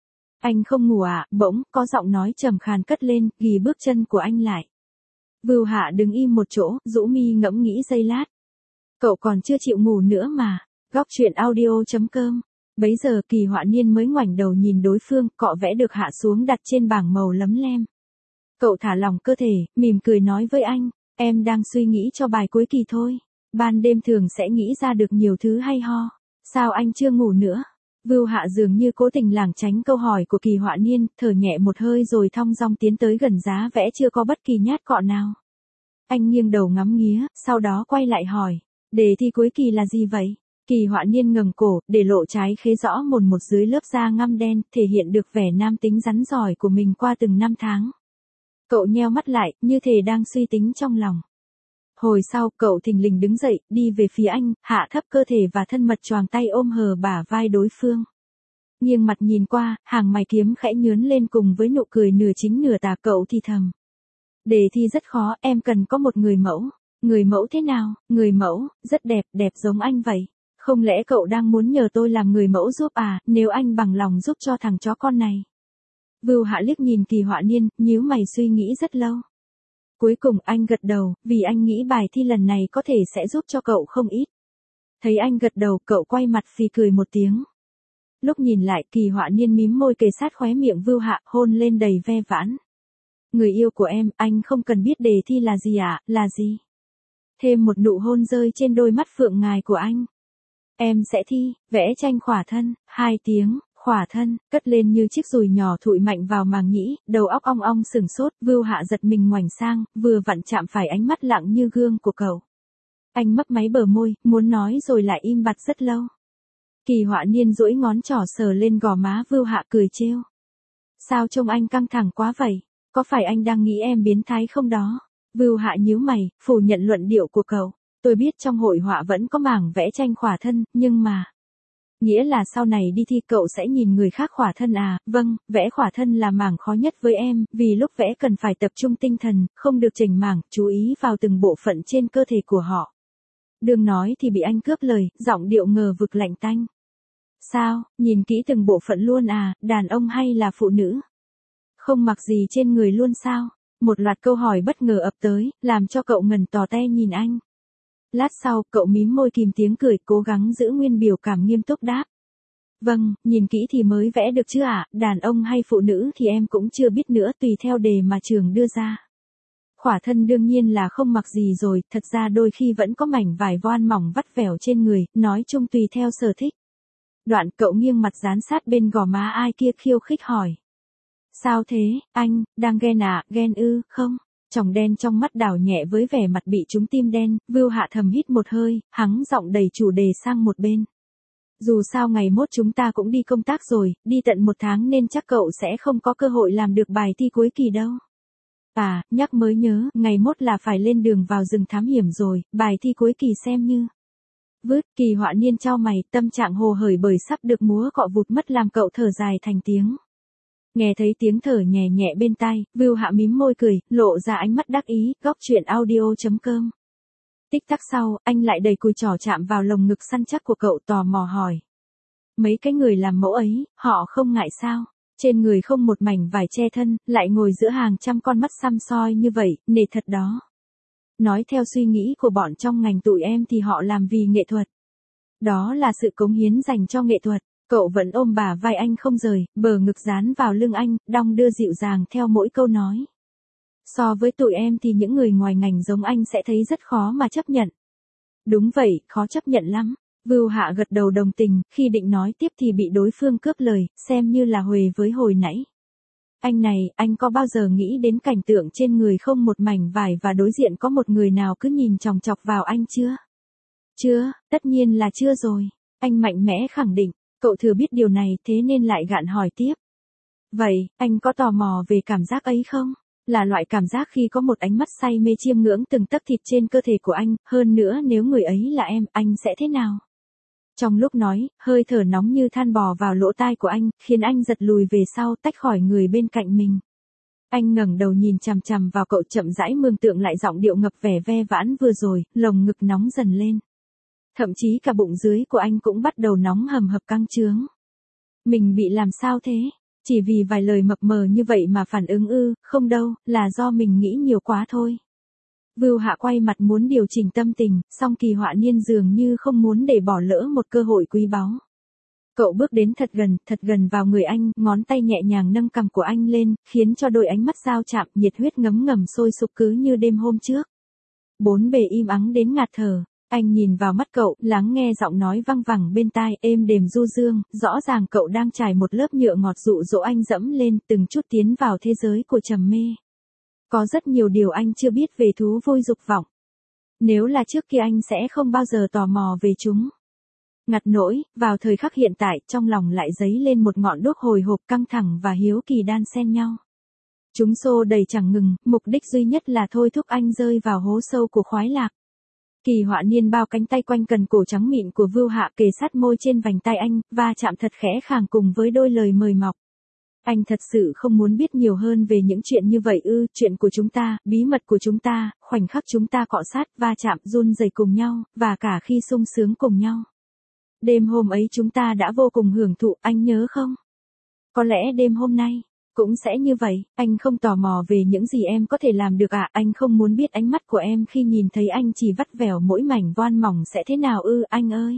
Anh không ngủ à? Bỗng, có giọng nói trầm khàn cất lên, ghi bước chân của anh lại. Vưu Hạ đứng im một chỗ, rũ mi ngẫm nghĩ giây lát. Cậu còn chưa chịu ngủ nữa mà. Góc truyện audio.com. Bấy giờ Kỳ Họa Niên mới ngoảnh đầu nhìn đối phương, cọ vẽ được hạ xuống đặt trên bảng màu lấm lem. Cậu thả lỏng cơ thể, mỉm cười nói với anh, em đang suy nghĩ cho bài cuối kỳ thôi. Ban đêm thường sẽ nghĩ ra được nhiều thứ hay ho. Sao anh chưa ngủ nữa? Vưu Hạ dường như cố tình lảng tránh câu hỏi của Kỳ Họa Niên, thở nhẹ một hơi rồi thong dong tiến tới gần giá vẽ chưa có bất kỳ nhát cọ nào. Anh nghiêng đầu ngắm nghía, sau đó quay lại hỏi, đề thi cuối kỳ là gì vậy? Kỳ Họa Niên ngẩng cổ, để lộ trái khế rõ mồn một dưới lớp da ngăm đen, thể hiện được vẻ nam tính rắn giỏi của mình qua từng năm tháng. Cậu nheo mắt lại, như thể đang suy tính trong lòng. Hồi sau, cậu thình lình đứng dậy, đi về phía anh, hạ thấp cơ thể và thân mật choàng tay ôm hờ bả vai đối phương. Nghiêng mặt nhìn qua, hàng mày kiếm khẽ nhướn lên cùng với nụ cười nửa chính nửa tà, cậu thì thầm. Đề thi rất khó, em cần có một người mẫu. Người mẫu thế nào? Người mẫu, rất đẹp, đẹp giống anh vậy. Không lẽ cậu đang muốn nhờ tôi làm người mẫu giúp à, nếu anh bằng lòng giúp cho thằng chó con này? Vưu Hạ liếc nhìn Kỳ Họa Niên, nhíu mày suy nghĩ rất lâu. Cuối cùng anh gật đầu, vì anh nghĩ bài thi lần này có thể sẽ giúp cho cậu không ít. Thấy anh gật đầu, cậu quay mặt phì cười một tiếng. Lúc nhìn lại, Kỳ Họa Niên mím môi kề sát khóe miệng Vưu Hạ, hôn lên đầy ve vãn. Người yêu của em, anh không cần biết đề thi là gì à, là gì? Thêm một nụ hôn rơi trên đôi mắt phượng ngài của anh. Em sẽ thi, vẽ tranh khỏa thân, 2 tiếng, khỏa thân, cất lên như chiếc dùi nhỏ thụi mạnh vào màng nhĩ, đầu óc ong ong sừng sốt, Vưu Hạ giật mình ngoảnh sang, vừa vặn chạm phải ánh mắt lặng như gương của cậu. Anh mấp máy bờ môi, muốn nói rồi lại im bặt rất lâu. Kỳ Họa Niên duỗi ngón trỏ sờ lên gò má Vưu Hạ cười trêu. Sao trông anh căng thẳng quá vậy? Có phải anh đang nghĩ em biến thái không đó? Vưu Hạ nhíu mày, phủ nhận luận điệu của cậu. Tôi biết trong hội họa vẫn có mảng vẽ tranh khỏa thân, nhưng mà... Nghĩa là sau này đi thi cậu sẽ nhìn người khác khỏa thân à? Vâng, vẽ khỏa thân là mảng khó nhất với em, vì lúc vẽ cần phải tập trung tinh thần, không được chỉnh mảng, chú ý vào từng bộ phận trên cơ thể của họ. Đừng nói thì bị anh cướp lời, giọng điệu ngờ vực lạnh tanh. Sao, nhìn kỹ từng bộ phận luôn à, đàn ông hay là phụ nữ? Không mặc gì trên người luôn sao? Một loạt câu hỏi bất ngờ ập tới, làm cho cậu ngần tò te nhìn anh. Lát sau, cậu mím môi kìm tiếng cười, cố gắng giữ nguyên biểu cảm nghiêm túc đáp. Vâng, nhìn kỹ thì mới vẽ được chứ ạ, đàn ông hay phụ nữ thì em cũng chưa biết nữa, tùy theo đề mà trường đưa ra. Khỏa thân đương nhiên là không mặc gì rồi, thật ra đôi khi vẫn có mảnh vải voan mỏng vắt vẻo trên người, nói chung tùy theo sở thích. Đoạn cậu nghiêng mặt dán sát bên gò má ai kia khiêu khích hỏi. Sao thế, anh, đang ghen à, ghen ư, không? Tròng đen trong mắt đảo nhẹ với vẻ mặt bị trúng tim đen, Vưu Hạ thầm hít một hơi, hắng giọng đẩy chủ đề sang một bên. Dù sao ngày mốt chúng ta cũng đi công tác rồi, đi tận 1 tháng nên chắc cậu sẽ không có cơ hội làm được bài thi cuối kỳ đâu. À, nhắc mới nhớ, ngày mốt là phải lên đường vào rừng thám hiểm rồi, bài thi cuối kỳ xem như. Vứt, Kỳ Họa Niên chau mày, tâm trạng hồ hởi bởi sắp được múa cọ vụt mất làm cậu thở dài thành tiếng. Nghe thấy tiếng thở nhẹ nhẹ bên tai, Vưu Hạ mím môi cười, lộ ra ánh mắt đắc ý, góc chuyện audio.com. Tích tắc sau, anh lại đầy cùi trỏ chạm vào lồng ngực săn chắc của cậu tò mò hỏi. Mấy cái người làm mẫu ấy, họ không ngại sao? Trên người không một mảnh vải che thân, lại ngồi giữa hàng trăm con mắt săm soi như vậy, nể thật đó. Nói theo suy nghĩ của bọn trong ngành tụi em thì họ làm vì nghệ thuật. Đó là sự cống hiến dành cho nghệ thuật. Cậu vẫn ôm bả vai anh không rời, bờ ngực dán vào lưng anh, đong đưa dịu dàng theo mỗi câu nói. So với tụi em thì những người ngoài ngành giống anh sẽ thấy rất khó mà chấp nhận. Đúng vậy, khó chấp nhận lắm. Vưu Hạ gật đầu đồng tình, khi định nói tiếp thì bị đối phương cướp lời, xem như là huề với hồi nãy. Anh này, anh có bao giờ nghĩ đến cảnh tượng trên người không một mảnh vải và đối diện có một người nào cứ nhìn chòng chọc vào anh chưa? Chưa, tất nhiên là chưa rồi. Anh mạnh mẽ khẳng định, cậu thừa biết điều này thế nên lại gạn hỏi tiếp. Vậy, anh có tò mò về cảm giác ấy không? Là loại cảm giác khi có một ánh mắt say mê chiêm ngưỡng từng tấc thịt trên cơ thể của anh, hơn nữa nếu người ấy là em, anh sẽ thế nào? Trong lúc nói, hơi thở nóng như than bò vào lỗ tai của anh, khiến anh giật lùi về sau tách khỏi người bên cạnh mình. Anh ngẩng đầu nhìn chằm chằm vào cậu chậm rãi mường tượng lại giọng điệu ngập vẻ ve vãn vừa rồi, lồng ngực nóng dần lên. Thậm chí cả bụng dưới của anh cũng bắt đầu nóng hầm hập căng trướng. Mình bị làm sao thế? Chỉ vì vài lời mập mờ như vậy mà phản ứng ư, không đâu, là do mình nghĩ nhiều quá thôi. Vưu Hạ quay mặt muốn điều chỉnh tâm tình, song Kỳ Họa Niên dường như không muốn để bỏ lỡ một cơ hội quý báu. Cậu bước đến thật gần vào người anh, ngón tay nhẹ nhàng nâng cằm của anh lên, khiến cho đôi ánh mắt giao chạm, nhiệt huyết ngấm ngầm sôi sục cứ như đêm hôm trước. Bốn bề im ắng đến ngạt thở. Anh nhìn vào mắt cậu, lắng nghe giọng nói văng vẳng bên tai, êm đềm du dương, rõ ràng cậu đang trải một lớp nhựa ngọt dụ dỗ anh dẫm lên, từng chút tiến vào thế giới của trầm mê. Có rất nhiều điều anh chưa biết về thú vui dục vọng. Nếu là trước kia anh sẽ không bao giờ tò mò về chúng. Ngặt nỗi, vào thời khắc hiện tại, trong lòng lại dấy lên một ngọn đuốc hồi hộp căng thẳng và hiếu kỳ đan xen nhau. Chúng xô đầy chẳng ngừng, mục đích duy nhất là thôi thúc anh rơi vào hố sâu của khoái lạc. Kỳ Họa Niên bao cánh tay quanh cần cổ trắng mịn của Vưu Hạ kề sát môi trên vành tay anh, và chạm thật khẽ khàng cùng với đôi lời mời mọc. Anh thật sự không muốn biết nhiều hơn về những chuyện như vậy ư, chuyện của chúng ta, bí mật của chúng ta, khoảnh khắc chúng ta cọ sát, va chạm, run rẩy cùng nhau, và cả khi sung sướng cùng nhau. Đêm hôm ấy chúng ta đã vô cùng hưởng thụ, anh nhớ không? Có lẽ đêm hôm nay cũng sẽ như vậy, anh không tò mò về những gì em có thể làm được ạ, anh không muốn biết ánh mắt của em khi nhìn thấy anh chỉ vắt vẻo mỗi mảnh voan mỏng sẽ thế nào ư, anh ơi.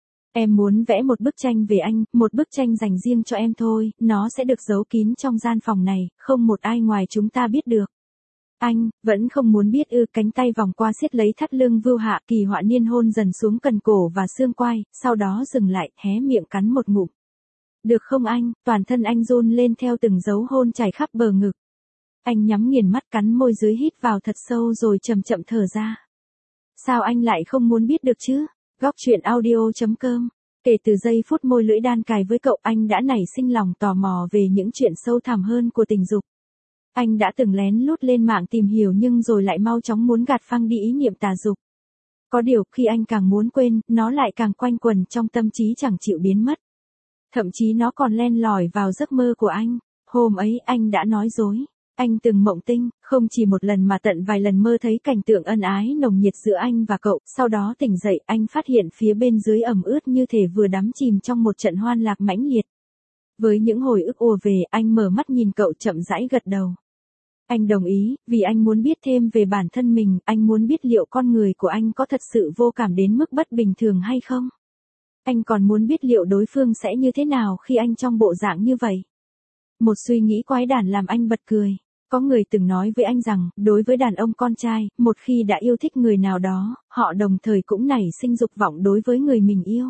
Em muốn vẽ một bức tranh về anh, một bức tranh dành riêng cho em thôi, nó sẽ được giấu kín trong gian phòng này, không một ai ngoài chúng ta biết được. Anh, vẫn không muốn biết ư, cánh tay vòng qua siết lấy thắt lưng Vưu Hạ, Kỳ Họa Niên hôn dần xuống cần cổ và xương quai, sau đó dừng lại, hé miệng cắn một ngụm. Được không anh, toàn thân anh run lên theo từng dấu hôn chảy khắp bờ ngực. Anh nhắm nghiền mắt cắn môi dưới hít vào thật sâu rồi chậm chậm thở ra. Sao anh lại không muốn biết được chứ? Góc truyện audio.com. Kể từ giây phút môi lưỡi đan cài với cậu, anh đã nảy sinh lòng tò mò về những chuyện sâu thẳm hơn của tình dục. Anh đã từng lén lút lên mạng tìm hiểu nhưng rồi lại mau chóng muốn gạt phăng đi ý niệm tà dục. Có điều, khi anh càng muốn quên, nó lại càng quanh quẩn trong tâm trí chẳng chịu biến mất. Thậm chí nó còn len lỏi vào giấc mơ của anh. Hôm ấy anh đã nói dối. Anh từng mộng tinh, không chỉ một lần mà tận vài lần mơ thấy cảnh tượng ân ái nồng nhiệt giữa anh và cậu. Sau đó tỉnh dậy, anh phát hiện phía bên dưới ẩm ướt như thể vừa đắm chìm trong một trận hoan lạc mãnh liệt. Với những hồi ức ùa về, anh mở mắt nhìn cậu chậm rãi gật đầu. Anh đồng ý, vì anh muốn biết thêm về bản thân mình, anh muốn biết liệu con người của anh có thật sự vô cảm đến mức bất bình thường hay không. Anh còn muốn biết liệu đối phương sẽ như thế nào khi anh trong bộ dạng như vậy. Một suy nghĩ quái đản làm anh bật cười. Có người từng nói với anh rằng, đối với đàn ông con trai, một khi đã yêu thích người nào đó, họ đồng thời cũng nảy sinh dục vọng đối với người mình yêu.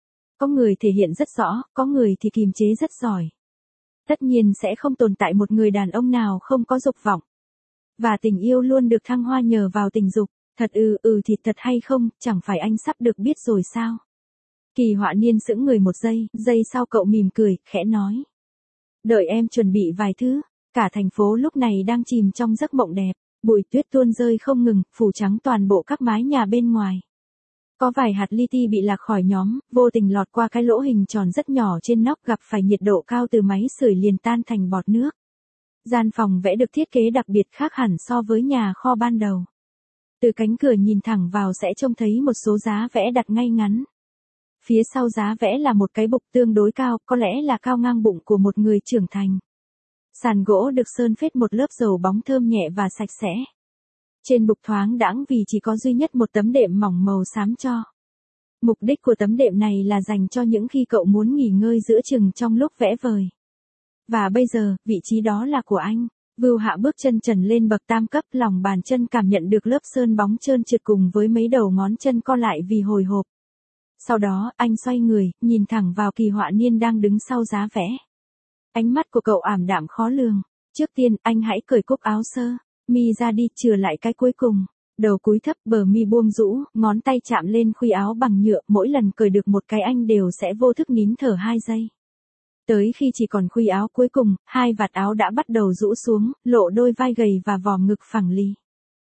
Có người thể hiện rất rõ, có người thì kiềm chế rất giỏi. Tất nhiên sẽ không tồn tại một người đàn ông nào không có dục vọng. Và tình yêu luôn được thăng hoa nhờ vào tình dục. Thật thì thật hay không, chẳng phải anh sắp được biết rồi sao? Kỳ Họa Niên sững người một giây sau cậu mỉm cười, khẽ nói. Đợi em chuẩn bị vài thứ. Cả thành phố lúc này đang chìm trong giấc mộng đẹp. Bụi tuyết tuôn rơi không ngừng, phủ trắng toàn bộ các mái nhà bên ngoài. Có vài hạt li ti bị lạc khỏi nhóm, vô tình lọt qua cái lỗ hình tròn rất nhỏ trên nóc, gặp phải nhiệt độ cao từ máy sưởi liền tan thành bọt nước. Gian phòng vẽ được thiết kế đặc biệt khác hẳn so với nhà kho ban đầu. Từ cánh cửa nhìn thẳng vào sẽ trông thấy một số giá vẽ đặt ngay ngắn. Phía sau giá vẽ là một cái bục tương đối cao, có lẽ là cao ngang bụng của một người trưởng thành. Sàn gỗ được sơn phết một lớp dầu bóng thơm nhẹ và sạch sẽ. Trên bục thoáng đãng vì chỉ có duy nhất một tấm đệm mỏng màu xám cho. Mục đích của tấm đệm này là dành cho những khi cậu muốn nghỉ ngơi giữa chừng trong lúc vẽ vời. Và bây giờ, vị trí đó là của anh. Vưu Hạ bước chân trần lên bậc tam cấp, lòng bàn chân cảm nhận được lớp sơn bóng trơn trượt cùng với mấy đầu ngón chân co lại vì hồi hộp. Sau đó, anh xoay người, nhìn thẳng vào Kỳ Họa Niên đang đứng sau giá vẽ. Ánh mắt của cậu ảm đạm khó lường. Trước tiên, anh hãy cởi cúc áo sơ mi ra đi, chừa lại cái cuối cùng. Đầu cúi thấp, bờ mi buông rũ, ngón tay chạm lên khuy áo bằng nhựa, mỗi lần cởi được một cái anh đều sẽ vô thức nín thở 2 giây. Tới khi chỉ còn khuy áo cuối cùng, hai vạt áo đã bắt đầu rũ xuống, lộ đôi vai gầy và vòm ngực phẳng lì.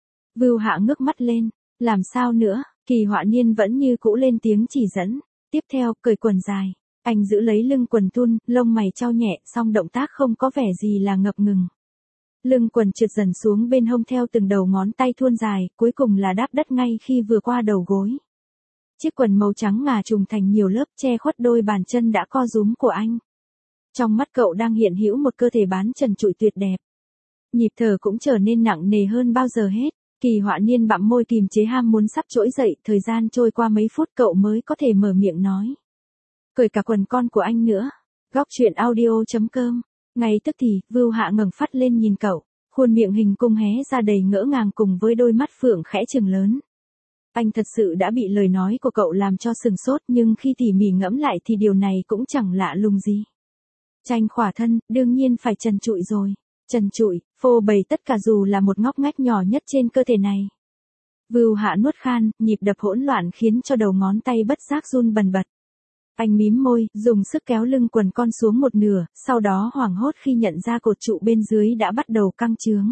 Vưu Hạ ngước mắt lên. Làm sao nữa? Kỳ Họa Niên vẫn như cũ lên tiếng chỉ dẫn. Tiếp theo, cởi quần dài. Anh giữ lấy lưng quần thun, lông mày chau nhẹ, song động tác không có vẻ gì là ngập ngừng. Lưng quần trượt dần xuống bên hông theo từng đầu ngón tay thuôn dài, cuối cùng là đáp đất ngay khi vừa qua đầu gối. Chiếc quần màu trắng ngà trùng thành nhiều lớp che khuất đôi bàn chân đã co rúm của anh. Trong mắt cậu đang hiện hữu một cơ thể bán trần trụi tuyệt đẹp. Nhịp thở cũng trở nên nặng nề hơn bao giờ hết. Kỳ Họa Niên bặm môi kìm chế ham muốn sắp trỗi dậy, thời gian trôi qua mấy phút cậu mới có thể mở miệng nói. Cởi cả quần con của anh nữa. Góc truyện audio.com. Ngay tức thì, Vưu Hạ ngẩng phát lên nhìn cậu, khuôn miệng hình cung hé ra đầy ngỡ ngàng cùng với đôi mắt phượng khẽ trừng lớn. Anh thật sự đã bị lời nói của cậu làm cho sừng sốt, nhưng khi tỉ mỉ ngẫm lại thì điều này cũng chẳng lạ lùng gì. Tranh khỏa thân, đương nhiên phải trần trụi rồi. Trần trụi, phô bày tất cả dù là một ngóc ngách nhỏ nhất trên cơ thể này. Vưu Hạ nuốt khan, nhịp đập hỗn loạn khiến cho đầu ngón tay bất giác run bần bật. Anh mím môi, dùng sức kéo lưng quần con xuống một nửa, sau đó hoảng hốt khi nhận ra cột trụ bên dưới đã bắt đầu căng trướng.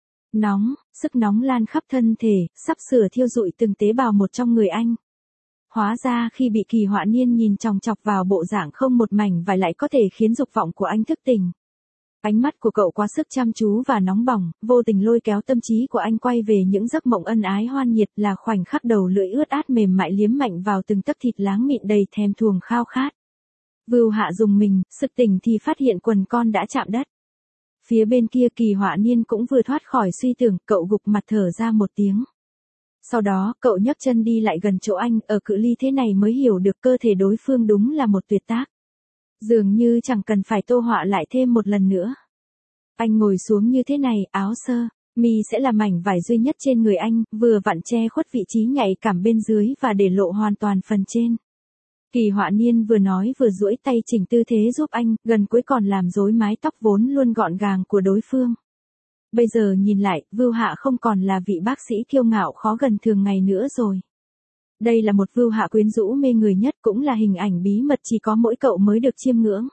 Nóng, sức nóng lan khắp thân thể, sắp sửa thiêu rụi từng tế bào một trong người anh. Hóa ra khi bị Kỳ Họa Niên nhìn chòng chọc vào bộ dạng không một mảnh vải lại có thể khiến dục vọng của anh thức tỉnh. Ánh mắt của cậu quá sức chăm chú và nóng bỏng, vô tình lôi kéo tâm trí của anh quay về những giấc mộng ân ái hoan nhiệt, là khoảnh khắc đầu lưỡi ướt át mềm mại liếm mạnh vào từng tấc thịt láng mịn đầy thèm thuồng khao khát. Vưu Hạ dùng mình, sực tỉnh thì phát hiện quần con đã chạm đất. Phía bên kia Kỳ Họa Niên cũng vừa thoát khỏi suy tưởng, cậu gục mặt thở ra một tiếng. Sau đó, cậu nhấc chân đi lại gần chỗ anh, ở cự ly thế này mới hiểu được cơ thể đối phương đúng là một tuyệt tác. Dường như chẳng cần phải tô họa lại thêm một lần nữa. Anh ngồi xuống như thế này, áo sơ mi sẽ là mảnh vải duy nhất trên người anh, vừa vặn che khuất vị trí nhạy cảm bên dưới và để lộ hoàn toàn phần trên. Kỳ Họa Niên vừa nói vừa duỗi tay chỉnh tư thế giúp anh, gần cuối còn làm rối mái tóc vốn luôn gọn gàng của đối phương. Bây giờ nhìn lại, Vưu Hạ không còn là vị bác sĩ kiêu ngạo khó gần thường ngày nữa rồi. Đây là một Vưu Hạ quyến rũ mê người nhất, cũng là hình ảnh bí mật chỉ có mỗi cậu mới được chiêm ngưỡng.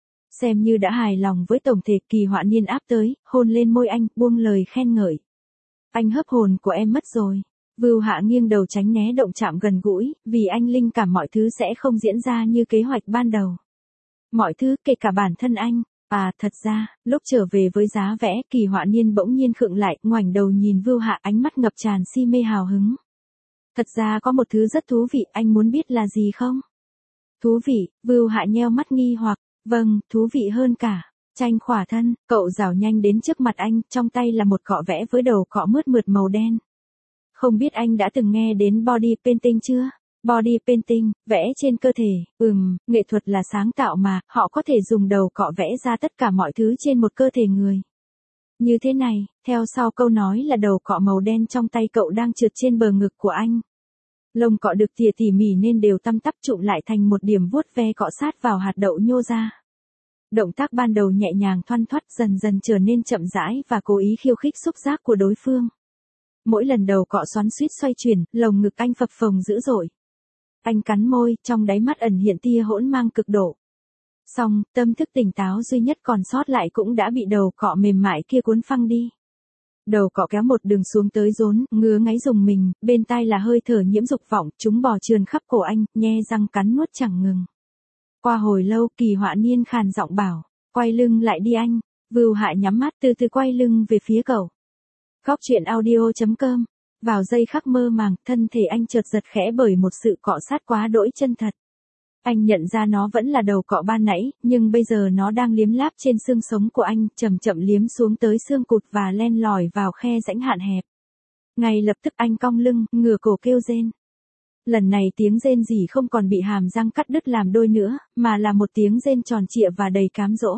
Xem như đã hài lòng với tổng thể, Kỳ Họa Niên áp tới, hôn lên môi anh, buông lời khen ngợi. Anh hấp hồn của em mất rồi. Vưu Hạ nghiêng đầu tránh né động chạm gần gũi, vì anh linh cảm mọi thứ sẽ không diễn ra như kế hoạch ban đầu. Mọi thứ, kể cả bản thân anh. À, thật ra, lúc trở về với giá vẽ, Kỳ Họa Niên bỗng nhiên khựng lại, ngoảnh đầu nhìn Vưu Hạ, ánh mắt ngập tràn si mê hào hứng. Thật ra có một thứ rất thú vị, anh muốn biết là gì không? Thú vị, Vưu Hạ nheo mắt nghi hoặc, vâng, thú vị hơn cả. Tranh khỏa thân, cậu rảo nhanh đến trước mặt anh, trong tay là một cọ vẽ với đầu cọ mướt mượt màu đen. Không biết anh đã từng nghe đến body painting chưa? Body painting, vẽ trên cơ thể, nghệ thuật là sáng tạo mà, họ có thể dùng đầu cọ vẽ ra tất cả mọi thứ trên một cơ thể người. Như thế này, theo sau câu nói là đầu cọ màu đen trong tay cậu đang trượt trên bờ ngực của anh. Lông cọ được tỉa tỉ mỉ nên đều tăm tắp trụm lại thành một điểm vuốt ve cọ sát vào hạt đậu nhô ra. Động tác ban đầu nhẹ nhàng thoăn thoắt dần dần trở nên chậm rãi và cố ý khiêu khích xúc giác của đối phương. Mỗi lần đầu cọ xoắn xuýt xoay chuyển, lồng ngực anh phập phồng dữ dội. Anh cắn môi, trong đáy mắt ẩn hiện tia hỗn mang cực độ. Xong, tâm thức tỉnh táo duy nhất còn sót lại cũng đã bị đầu cọ mềm mại kia cuốn phăng đi. Đầu cọ kéo một đường xuống tới rốn, ngứa ngáy rùng mình, bên tai là hơi thở nhiễm dục vọng, chúng bò trườn khắp cổ anh, nhe răng cắn nuốt chẳng ngừng. Qua hồi lâu, Kỳ Họa Niên khàn giọng bảo, quay lưng lại đi anh. Vưu Hạ nhắm mắt từ từ quay lưng về phía cậu. Góc truyện audio.com. Vào giây khắc mơ màng, thân thể anh chợt giật khẽ bởi một sự cọ sát quá đỗi chân thật. Anh nhận ra nó vẫn là đầu cọ ban nãy, nhưng bây giờ nó đang liếm láp trên xương sống của anh, chậm chậm liếm xuống tới xương cụt và len lỏi vào khe rãnh hạn hẹp. Ngay lập tức anh cong lưng, ngửa cổ kêu rên. Lần này tiếng rên rỉ không còn bị hàm răng cắt đứt làm đôi nữa, mà là một tiếng rên tròn trịa và đầy cám dỗ.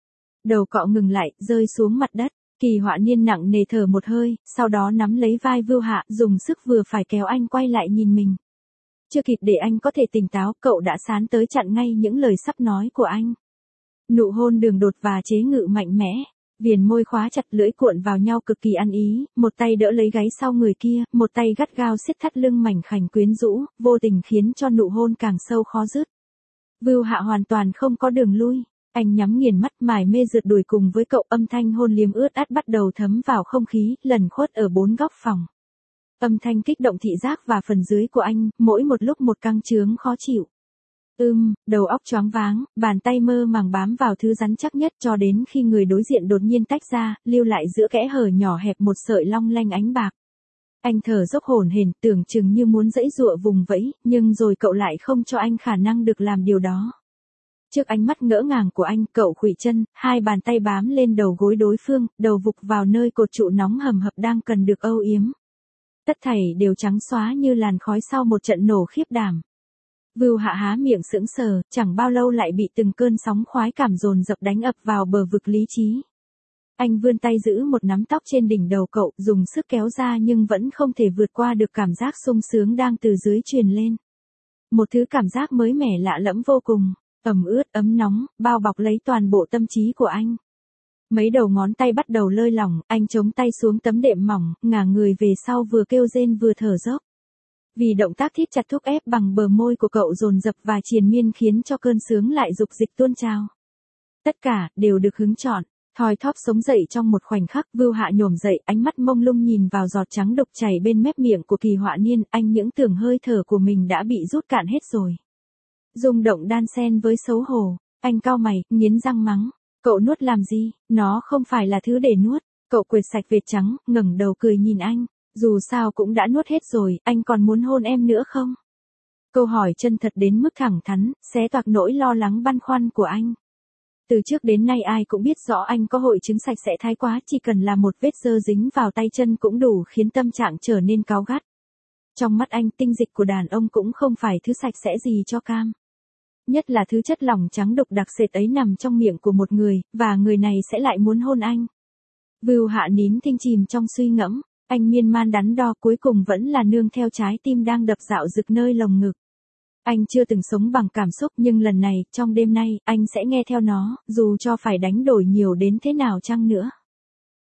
Đầu cọ ngừng lại, rơi xuống mặt đất. Kỳ Họa Niên nặng nề thở một hơi, sau đó nắm lấy vai Vưu Hạ, dùng sức vừa phải kéo anh quay lại nhìn mình. Chưa kịp để anh có thể tỉnh táo, cậu đã sán tới chặn ngay những lời sắp nói của anh. Nụ hôn đường đột và chế ngự mạnh mẽ, viền môi khóa chặt, lưỡi cuộn vào nhau cực kỳ ăn ý, một tay đỡ lấy gáy sau người kia, một tay gắt gao siết thắt lưng mảnh khảnh quyến rũ, vô tình khiến cho nụ hôn càng sâu khó dứt. Vưu Hạ hoàn toàn không có đường lui. Anh nhắm nghiền mắt mải mê rượt đuổi cùng với cậu, âm thanh hôn liếm ướt át bắt đầu thấm vào không khí, lần khuất ở bốn góc phòng. Âm thanh kích động thị giác và phần dưới của anh, mỗi một lúc một căng chướng khó chịu. Đầu óc choáng váng, bàn tay mơ màng bám vào thứ rắn chắc nhất cho đến khi người đối diện đột nhiên tách ra, lưu lại giữa kẽ hở nhỏ hẹp một sợi long lanh ánh bạc. Anh thở dốc hổn hển, tưởng chừng như muốn giãy giụa vùng vẫy, nhưng rồi cậu lại không cho anh khả năng được làm điều đó. Trước ánh mắt ngỡ ngàng của anh, cậu khuỵu chân, hai bàn tay bám lên đầu gối đối phương, đầu vục vào nơi cột trụ nóng hầm hập đang cần được âu yếm. Tất thảy đều trắng xóa như làn khói sau một trận nổ khiếp đảm. Vưu Hạ há miệng sững sờ, chẳng bao lâu lại bị từng cơn sóng khoái cảm dồn dập đánh ập vào bờ vực lý trí. Anh vươn tay giữ một nắm tóc trên đỉnh đầu cậu, dùng sức kéo ra nhưng vẫn không thể vượt qua được cảm giác sung sướng đang từ dưới truyền lên. Một thứ cảm giác mới mẻ lạ lẫm vô cùng. Ẩm ướt, ấm nóng, bao bọc lấy toàn bộ tâm trí của anh. Mấy đầu ngón tay bắt đầu lơi lỏng, anh chống tay xuống tấm đệm mỏng, ngả người về sau vừa kêu rên vừa thở dốc. Vì động tác thít chặt thúc ép bằng bờ môi của cậu dồn dập và triền miên khiến cho cơn sướng lại dục dịch tuôn trào. Tất cả, đều được hứng chọn. Thoi thóp sống dậy trong một khoảnh khắc, Vưu Hạ nhổm dậy, ánh mắt mông lung nhìn vào giọt trắng đục chảy bên mép miệng của Kỳ Họa Niên, anh những tưởng hơi thở của mình đã bị rút cạn hết rồi. Rung động đan xen với xấu hổ, anh cau mày, nghiến răng mắng, cậu nuốt làm gì, nó không phải là thứ để nuốt. Cậu quệt sạch vệt trắng, ngẩng đầu cười nhìn anh, dù sao cũng đã nuốt hết rồi, anh còn muốn hôn em nữa không? Câu hỏi chân thật đến mức thẳng thắn, xé toạc nỗi lo lắng băn khoăn của anh. Từ trước đến nay ai cũng biết rõ anh có hội chứng sạch sẽ thái quá, chỉ cần là một vết dơ dính vào tay chân cũng đủ khiến tâm trạng trở nên cáu gắt. Trong mắt anh, tinh dịch của đàn ông cũng không phải thứ sạch sẽ gì cho cam. Nhất là thứ chất lỏng trắng đục đặc sệt ấy nằm trong miệng của một người, và người này sẽ lại muốn hôn anh. Vưu Hạ nín thinh chìm trong suy ngẫm, anh miên man đắn đo cuối cùng vẫn là nương theo trái tim đang đập dạo dực nơi lồng ngực. Anh chưa từng sống bằng cảm xúc nhưng lần này, trong đêm nay, anh sẽ nghe theo nó, dù cho phải đánh đổi nhiều đến thế nào chăng nữa.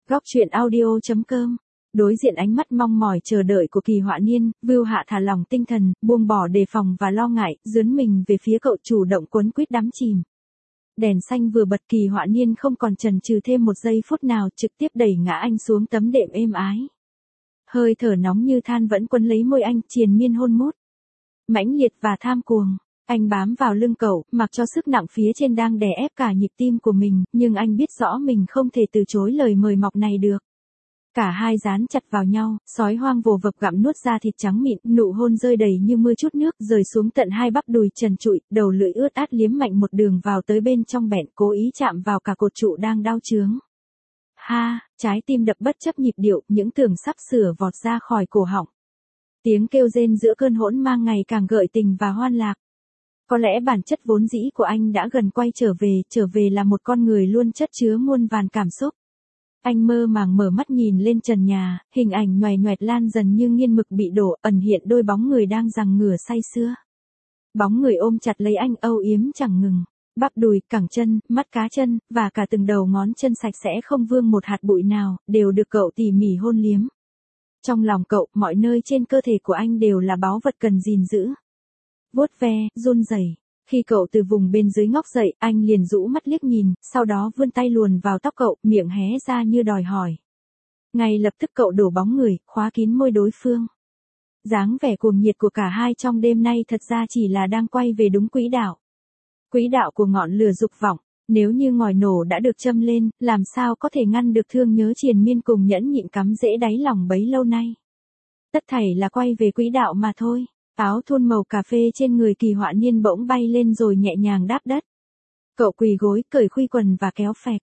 Góc truyện audio.com. Đối diện ánh mắt mong mỏi chờ đợi của Kỳ Họa Niên, Vưu Hạ thả lỏng tinh thần, buông bỏ đề phòng và lo ngại, dướn mình về phía cậu, chủ động quấn quýt đắm chìm. Đèn xanh vừa bật, Kỳ Họa Niên không còn chần chừ thêm một giây phút nào, trực tiếp đẩy ngã anh xuống tấm đệm êm ái. Hơi thở nóng như than vẫn quấn lấy môi anh, triền miên hôn mút. Mãnh liệt và tham cuồng. Anh bám vào lưng cậu, mặc cho sức nặng phía trên đang đè ép cả nhịp tim của mình, nhưng anh biết rõ mình không thể từ chối lời mời mọc này được. Cả hai dán chặt vào nhau, sói hoang vồ vập gặm nuốt da thịt trắng mịn, nụ hôn rơi đầy như mưa chút nước, rơi xuống tận hai bắp đùi trần trụi, đầu lưỡi ướt át liếm mạnh một đường vào tới bên trong bẹn, cố ý chạm vào cả cột trụ đang đau chướng. Ha, trái tim đập bất chấp nhịp điệu, những tưởng sắp sửa vọt ra khỏi cổ họng. Tiếng kêu rên giữa cơn hỗn mang ngày càng gợi tình và hoan lạc. Có lẽ bản chất vốn dĩ của anh đã gần quay trở về là một con người luôn chất chứa muôn vàn cảm xúc. Anh mơ màng mở mắt nhìn lên trần nhà, hình ảnh nhoài nhoẹt lan dần như nghiên mực bị đổ, ẩn hiện đôi bóng người đang giằng ngửa say sưa. Bóng người ôm chặt lấy anh âu yếm chẳng ngừng. Bắp đùi, cẳng chân, mắt cá chân, và cả từng đầu ngón chân sạch sẽ không vương một hạt bụi nào, đều được cậu tỉ mỉ hôn liếm. Trong lòng cậu, mọi nơi trên cơ thể của anh đều là báu vật cần gìn giữ. Vuốt ve, run rẩy. Khi cậu từ vùng bên dưới ngóc dậy, anh liền rũ mắt liếc nhìn, sau đó vươn tay luồn vào tóc cậu, miệng hé ra như đòi hỏi. Ngay lập tức cậu đổ bóng người, khóa kín môi đối phương. Dáng vẻ cuồng nhiệt của cả hai trong đêm nay thật ra chỉ là đang quay về đúng quỹ đạo. Quỹ đạo của ngọn lửa dục vọng, nếu như ngòi nổ đã được châm lên, làm sao có thể ngăn được thương nhớ triền miên cùng nhẫn nhịn cắm rễ đáy lòng bấy lâu nay. Tất thảy là quay về quỹ đạo mà thôi. Áo thun màu cà phê trên người Kỳ Họa Niên bỗng bay lên rồi nhẹ nhàng đáp đất. Cậu quỳ gối, cởi khuy quần và kéo phẹt,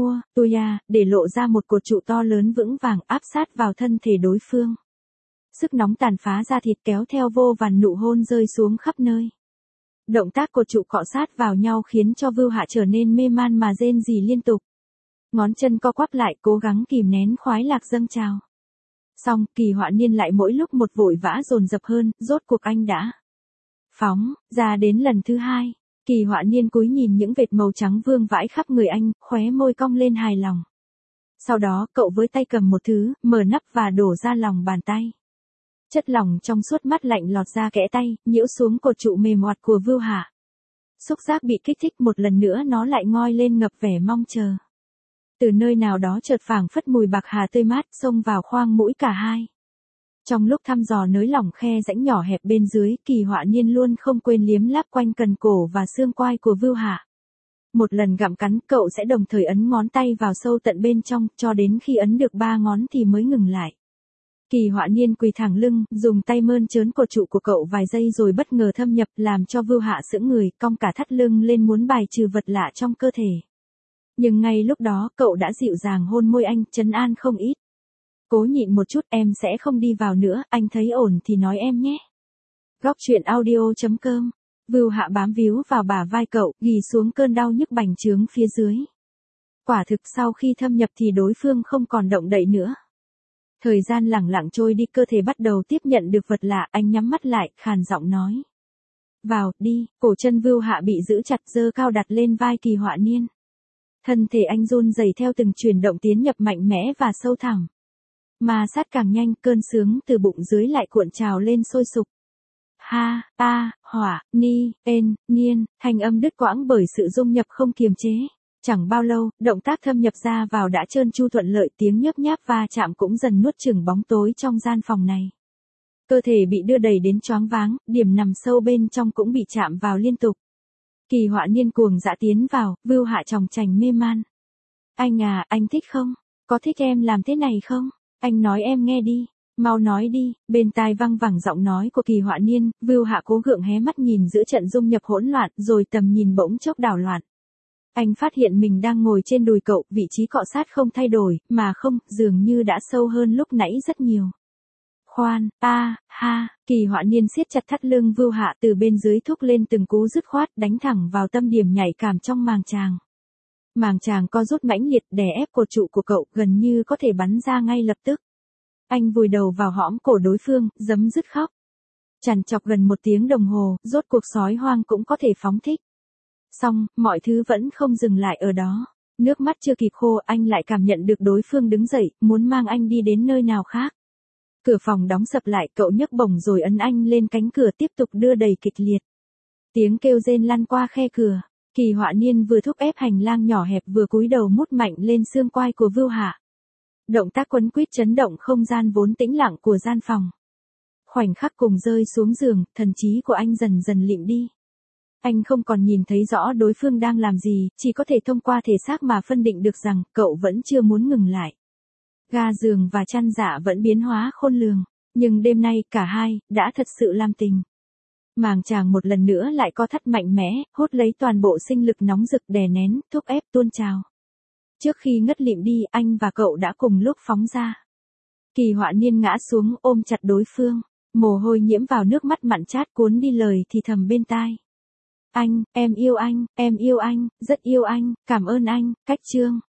để lộ ra một cột trụ to lớn vững vàng áp sát vào thân thể đối phương. Sức nóng tàn phá da thịt kéo theo vô vàn nụ hôn rơi xuống khắp nơi. Động tác cột trụ cọ sát vào nhau khiến cho Vưu Hạ trở nên mê man mà rên rỉ liên tục. Ngón chân co quắp lại cố gắng kìm nén khoái lạc dâng trào. Xong, Kỳ Họa Niên lại mỗi lúc một vội vã dồn dập hơn, rốt cuộc anh đã phóng ra đến lần thứ hai. Kỳ Họa Niên cúi nhìn những vệt màu trắng vương vãi khắp người anh, khóe môi cong lên hài lòng. Sau đó, cậu với tay cầm một thứ, mở nắp và đổ ra lòng bàn tay. Chất lỏng trong suốt mát lạnh lọt ra kẽ tay, nhiễu xuống cột trụ mềm oặt của Vưu Hạ. Xúc giác bị kích thích một lần nữa, nó lại ngoi lên ngập vẻ mong chờ. Từ nơi nào đó chợt phảng phất mùi bạc hà tươi mát xông vào khoang mũi cả hai. Trong lúc thăm dò nới lỏng khe rãnh nhỏ hẹp bên dưới, Kỳ Họa Niên luôn không quên liếm láp quanh cần cổ và xương quai của Vưu Hạ. Một lần gặm cắn, cậu sẽ đồng thời ấn ngón tay vào sâu tận bên trong, cho đến khi ấn được 3 ngón thì mới ngừng lại. Kỳ Họa Niên quỳ thẳng lưng, dùng tay mơn trớn cột trụ của cậu vài giây rồi bất ngờ thâm nhập, làm cho Vưu Hạ sững người, cong cả thắt lưng lên muốn bài trừ vật lạ trong cơ thể. Nhưng ngay lúc đó, cậu đã dịu dàng hôn môi anh, trấn an không ít. Cố nhịn một chút, em sẽ không đi vào nữa, anh thấy ổn thì nói em nhé. Góc truyện audio.com. Vưu Hạ bám víu vào bả vai cậu, ghì xuống cơn đau nhức bành trướng phía dưới. Quả thực sau khi thâm nhập thì đối phương không còn động đậy nữa. Thời gian lẳng lặng trôi đi, cơ thể bắt đầu tiếp nhận được vật lạ, anh nhắm mắt lại, khàn giọng nói. Vào, đi, cổ chân Vưu Hạ bị giữ chặt, giơ cao đặt lên vai Kỳ Họa Niên. Thân thể anh run rẩy theo từng chuyển động tiến nhập mạnh mẽ và sâu thẳm. Mà sát càng nhanh, cơn sướng từ bụng dưới lại cuộn trào lên sôi sục. Ha, ta, hỏa, ni, niên, thanh âm đứt quãng bởi sự dung nhập không kiềm chế. Chẳng bao lâu, động tác thâm nhập ra vào đã trơn tru thuận lợi, tiếng nhấp nháp va chạm cũng dần nuốt chửng bóng tối trong gian phòng này. Cơ thể bị đưa đẩy đến choáng váng, điểm nằm sâu bên trong cũng bị chạm vào liên tục. Kỳ Họa Niên cuồng dã tiến vào, Vưu Hạ tròng trành mê man. Anh à, anh thích không? Có thích em làm thế này không? Anh nói em nghe đi, mau nói đi. Bên tai văng vẳng giọng nói của Kỳ Họa Niên, Vưu Hạ cố gượng hé mắt nhìn giữa trận dung nhập hỗn loạn, rồi tầm nhìn bỗng chốc đảo loạn. Anh phát hiện mình đang ngồi trên đùi cậu, vị trí cọ sát không thay đổi, mà không, dường như đã sâu hơn lúc nãy rất nhiều. Khoan, Kỳ Họa Niên siết chặt thắt lưng Vưu Hạ, từ bên dưới thúc lên từng cú dứt khoát, đánh thẳng vào tâm điểm nhạy cảm trong màng tràng. Màng tràng co rút mãnh liệt, đè ép cột trụ của cậu, gần như có thể bắn ra ngay lập tức. Anh vùi đầu vào hõm cổ đối phương, giấm dứt khóc. Trằn trọc gần 1 tiếng đồng hồ, rốt cuộc sói hoang cũng có thể phóng thích. Xong, mọi thứ vẫn không dừng lại ở đó. Nước mắt chưa kịp khô anh lại cảm nhận được đối phương đứng dậy, muốn mang anh đi đến nơi nào khác. Cửa phòng đóng sập lại, cậu nhấc bổng rồi ấn anh lên cánh cửa tiếp tục đưa đẩy kịch liệt. Tiếng kêu rên lăn qua khe cửa. Kỳ Họa Niên vừa thúc ép hành lang nhỏ hẹp vừa cúi đầu mút mạnh lên xương quai của Vưu Hạ. Động tác quấn quýt chấn động không gian vốn tĩnh lặng của gian phòng. Khoảnh khắc cùng rơi xuống giường, thần trí của anh dần dần lịm đi. Anh không còn nhìn thấy rõ đối phương đang làm gì, chỉ có thể thông qua thể xác mà phân định được rằng cậu vẫn chưa muốn ngừng lại. Ga giường và chăn dạ vẫn biến hóa khôn lường, nhưng đêm nay cả hai đã thật sự làm tình. Màng chàng một lần nữa lại co thắt mạnh mẽ, hút lấy toàn bộ sinh lực nóng rực đè nén, thúc ép tuôn trào. Trước khi ngất lịm đi, anh và cậu đã cùng lúc phóng ra. Kỳ Họa Niên ngã xuống ôm chặt đối phương, mồ hôi nhiễm vào nước mắt mặn chát cuốn đi lời thì thầm bên tai. Anh, em yêu anh, rất yêu anh, cảm ơn anh, cách chương.